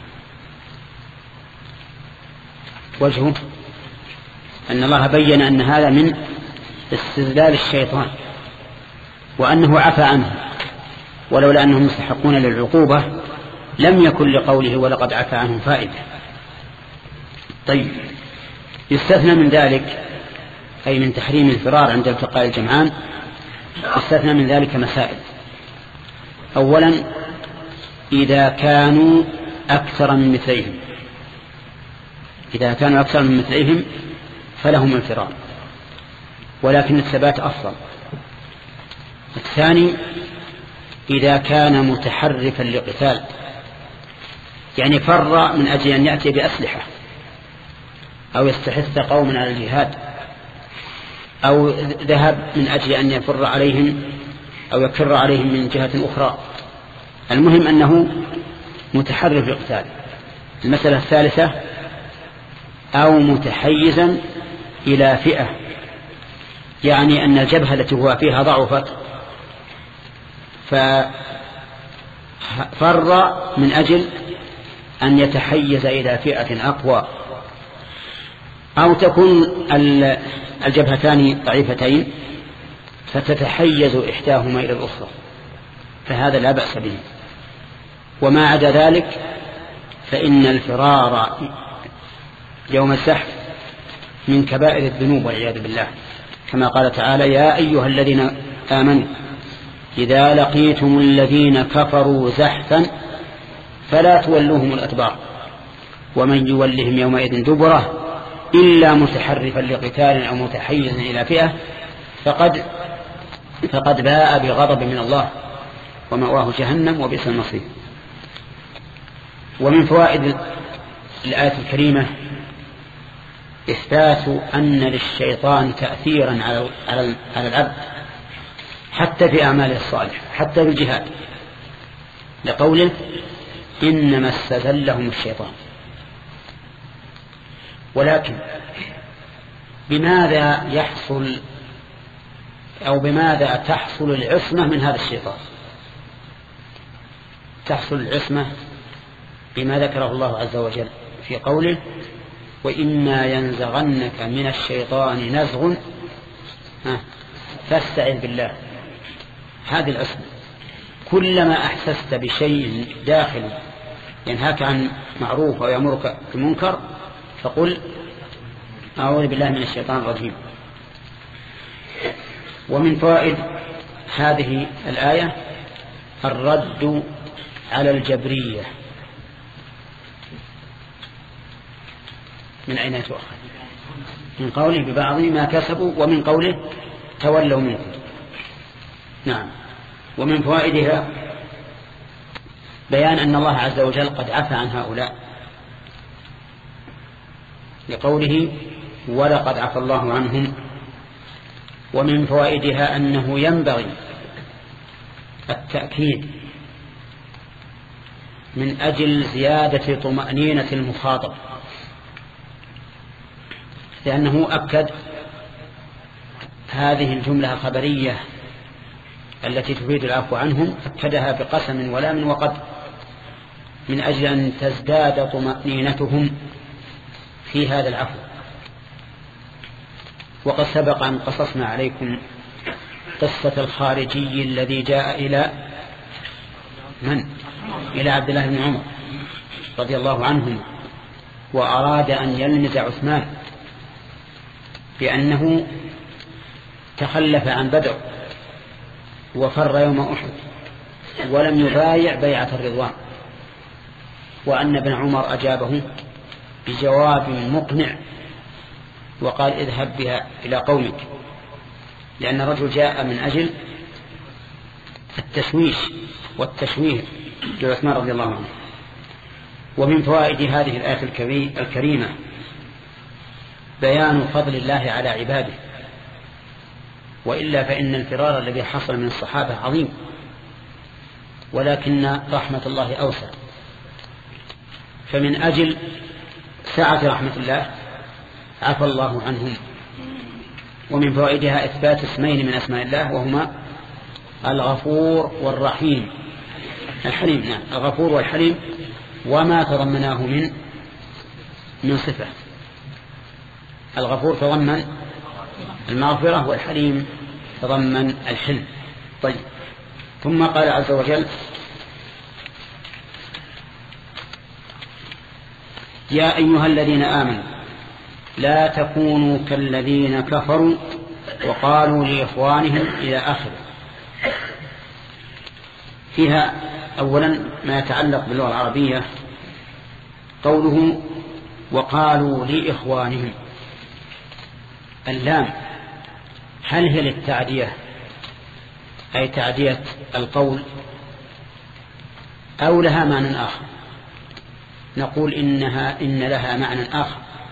وجهه أن الله بين أن هذا من استذلال الشيطان، وأنه عفى عنه، ولولا أنهم مستحقون للعقوبة لم يكن لقوله ولقد عفى عنهم فائدة. طيب، يستثنى من ذلك، أي من تحريم الفرار عند التقاء الجمعان، يستثنى من ذلك مسائل. أولا، إذا كانوا أكثر من مثليهم، إذا كانوا أكثر من مثليهم فلهم الفرار، ولكن الثبات أفضل. الثاني، إذا كان متحرفا لقتال، يعني فر من أجل أن يأتي بأسلحة أو يستحث قوما على الجهاد، أو ذهب من أجل أن يفر عليهم أو يكر عليهم من جهة أخرى. المهم أنه متحرف لقتال. المسألة الثالثة، أو متحيزا إلى فئة، يعني أن الجبهة التي هو فيها ضعفت ففر من أجل أن يتحيز إلى فئة أقوى، أو تكون الجبهتان ضعيفتين فتتحيز إحداهما إلى الأخرى، فهذا لا بأس به. وما عدا ذلك فإن الفرار يوم الزحف من كبائر الذنوب والعياذ بالله، كما قال تعالى: يا أيها الذين آمنوا إذا لقيتم الذين كفروا زحفا فلا تولوهم الأدبار ومن يولهم يومئذ دبره إلا متحرفا لقتال أو متحيزا إلى فئة فقد فقد باء بغضب من الله ومأواه جهنم وبئس المصير. ومن فوائد الآية الكريمة إثبات أن للشيطان تأثيرا على على العبد حتى في أعماله الصالحة، حتى في الجهاد، لقوله إنما استزلهم الشيطان. ولكن بماذا يحصل أو بماذا تحصل العصمة من هذا الشيطان؟ تحصل العصمة بما ذكره الله عز وجل في قوله وإما ينزغنك من الشيطان نزغ فاستعذ بالله. هذه العصمة، كلما أحسست بشيء داخل ينهاك عن معروف أو يأمرك بالمنكر فقل أعوذ بالله من الشيطان الرجيم. ومن فوائد هذه الآية الرد على الجبرية. من أين تؤخذ؟ من قوله ببعض ما كسبوا، ومن قوله تولوا منكم. نعم. ومن فوائدها بيان أن الله عز وجل قد عفى عن هؤلاء لقوله ولقد عفى الله عنهم. ومن فوائدها أنه ينبغي التأكيد من أجل زيادة طمأنينة المخاطب، لأنه أكد هذه الجملة الخبرية التي تفيد العفو عنهم، أكدها بقسم ولام وقد، من أجل أن تزداد طمأنينتهم في هذا العفو. وقد سبق أن قصصنا عليكم قصة الخارجي الذي جاء إلى من؟ إلى عبد الله بن عمر رضي الله عنهما، وأراد أن يلمز عثمان بأنه تخلف عن بدر وفر يوم أحد ولم يبايع بيعة الرضوان، وأن ابن عمر أجابه بجواب مقنع وقال اذهب بها إلى قومك، لأن الرجل جاء من أجل التشويش والتشويه لعثمان رضي الله عنه. ومن فوائد هذه الآية الكريمة بيان فضل الله على عباده، وإلا فإن الفرار الذي حصل من الصحابة عظيم، ولكن رحمة الله أوسع. فمن أجل سعة رحمة الله عفى الله عنهم. ومن فوائدها إثبات اسمين من أسماء الله وهما الغفور والرحيم الحليم. نعم، الغفور والحليم وما تضمناه من من صفة. الغفور تضمن المغفرة والحليم تضمن الحلم. طيب، ثم قال عز وجل يا أيها الذين آمنوا لا تكونوا كالذين كفروا وقالوا لإخوانهم إلى آخره. فيها أولا ما يتعلق باللغة العربية، قوله وقالوا لإخوانهم، اللام هل هي للتعدية أي تعدية القول أو لها معنى آخر؟ نقول إنها إن لها معنى آخر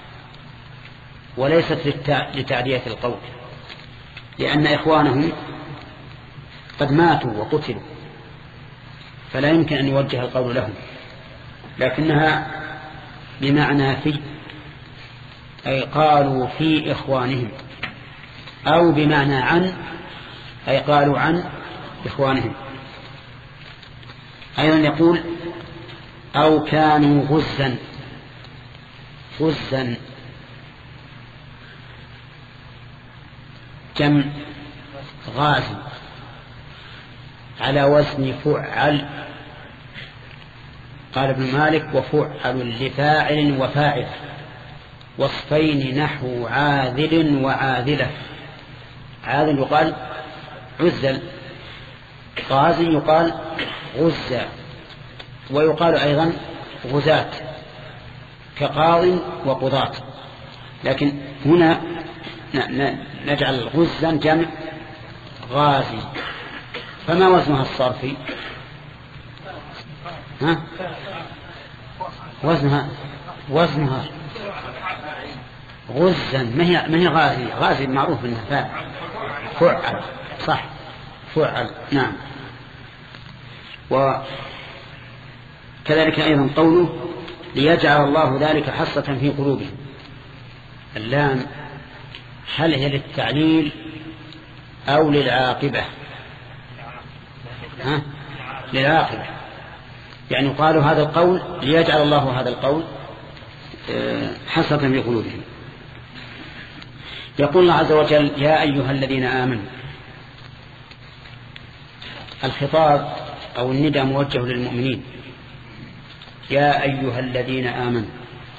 وليست لتعدية القول، لأن إخوانهم قد ماتوا وقتلوا فلا يمكن أن يوجه القول لهم، لكنها بمعنى في، أي قالوا في إخوانهم، أو بمعنى عن، أي قالوا عن إخوانهم. أيضا يقول أو كانوا غزا، غزا جمع غازي على وزن فعل. قال ابن مالك وفعل لفاعل وفاعل، وصفين نحو عاذل وعاذلة. عاذل يقال عزل، غازي يقال غزة، ويقال أيضا غزاة كقاض وقضاة. لكن هنا نجعل غزا جمع غازي. فما وزنها الصرفي؟ ها؟ وزنها وزنها غزا، ما هي ما هي غازي. غازي معروف انها فاعل فعل، صح، فعل، نعم. وكذلك ايضا قوله ليجعل الله ذلك حصة في قلوبهم. اللام هل هي للتعليل او للعاقبة؟ ها؟ للعاقبة. يعني قالوا هذا القول ليجعل الله هذا القول حصة في قلوبهم. يقول الله عز وجل يا أيها الذين آمنوا. الخطاب أو النداء موجه للمؤمنين، يا أيها الذين آمنوا.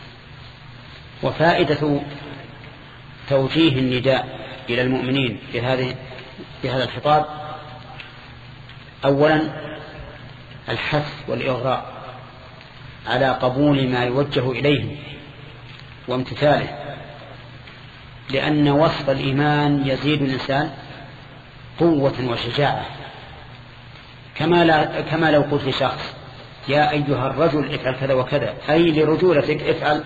وفائدة توجيه النداء إلى المؤمنين في هذه في هذا الخطاب أولا الحث والإغراء على قبول ما يوجه إليهم وامتثاله، لأن وصف الإيمان يزيد الإنسان قوة وشجاعة. كما, لا كما لو قلت لشخص يا أيها الرجل افعل كذا وكذا، أي لرجولتك افعل،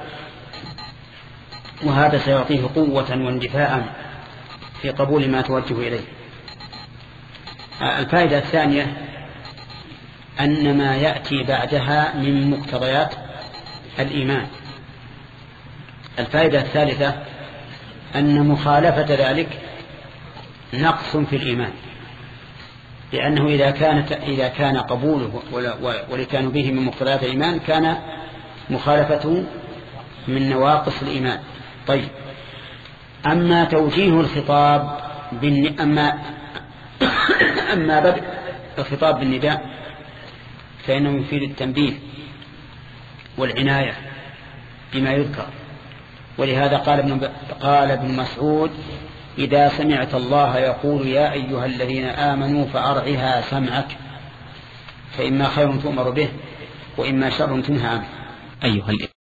وهذا سيعطيه قوة واندفاعا في قبول ما توجه إليه. الفائدة الثانية أن ما يأتي بعدها من مقتضيات الإيمان. الفائدة الثالثة أن مخالفة ذلك نقص في الإيمان، لأنه إذا كانت إذا كان قبوله والاتيان به من مقتضيات الإيمان كان مخالفته من نواقص الإيمان. طيب، أما توجيه الخطاب بالن... أما أما بدء الخطاب بالنداء فإنه يفيد التنبيه والعناية بما يذكر. ولهذا قال ابن قال ابن مسعود إذا سمعت الله يقول يا أيها الذين آمنوا فأرعها سمعك، فإما خير تؤمر به وإما شر تنهى عنه. أيها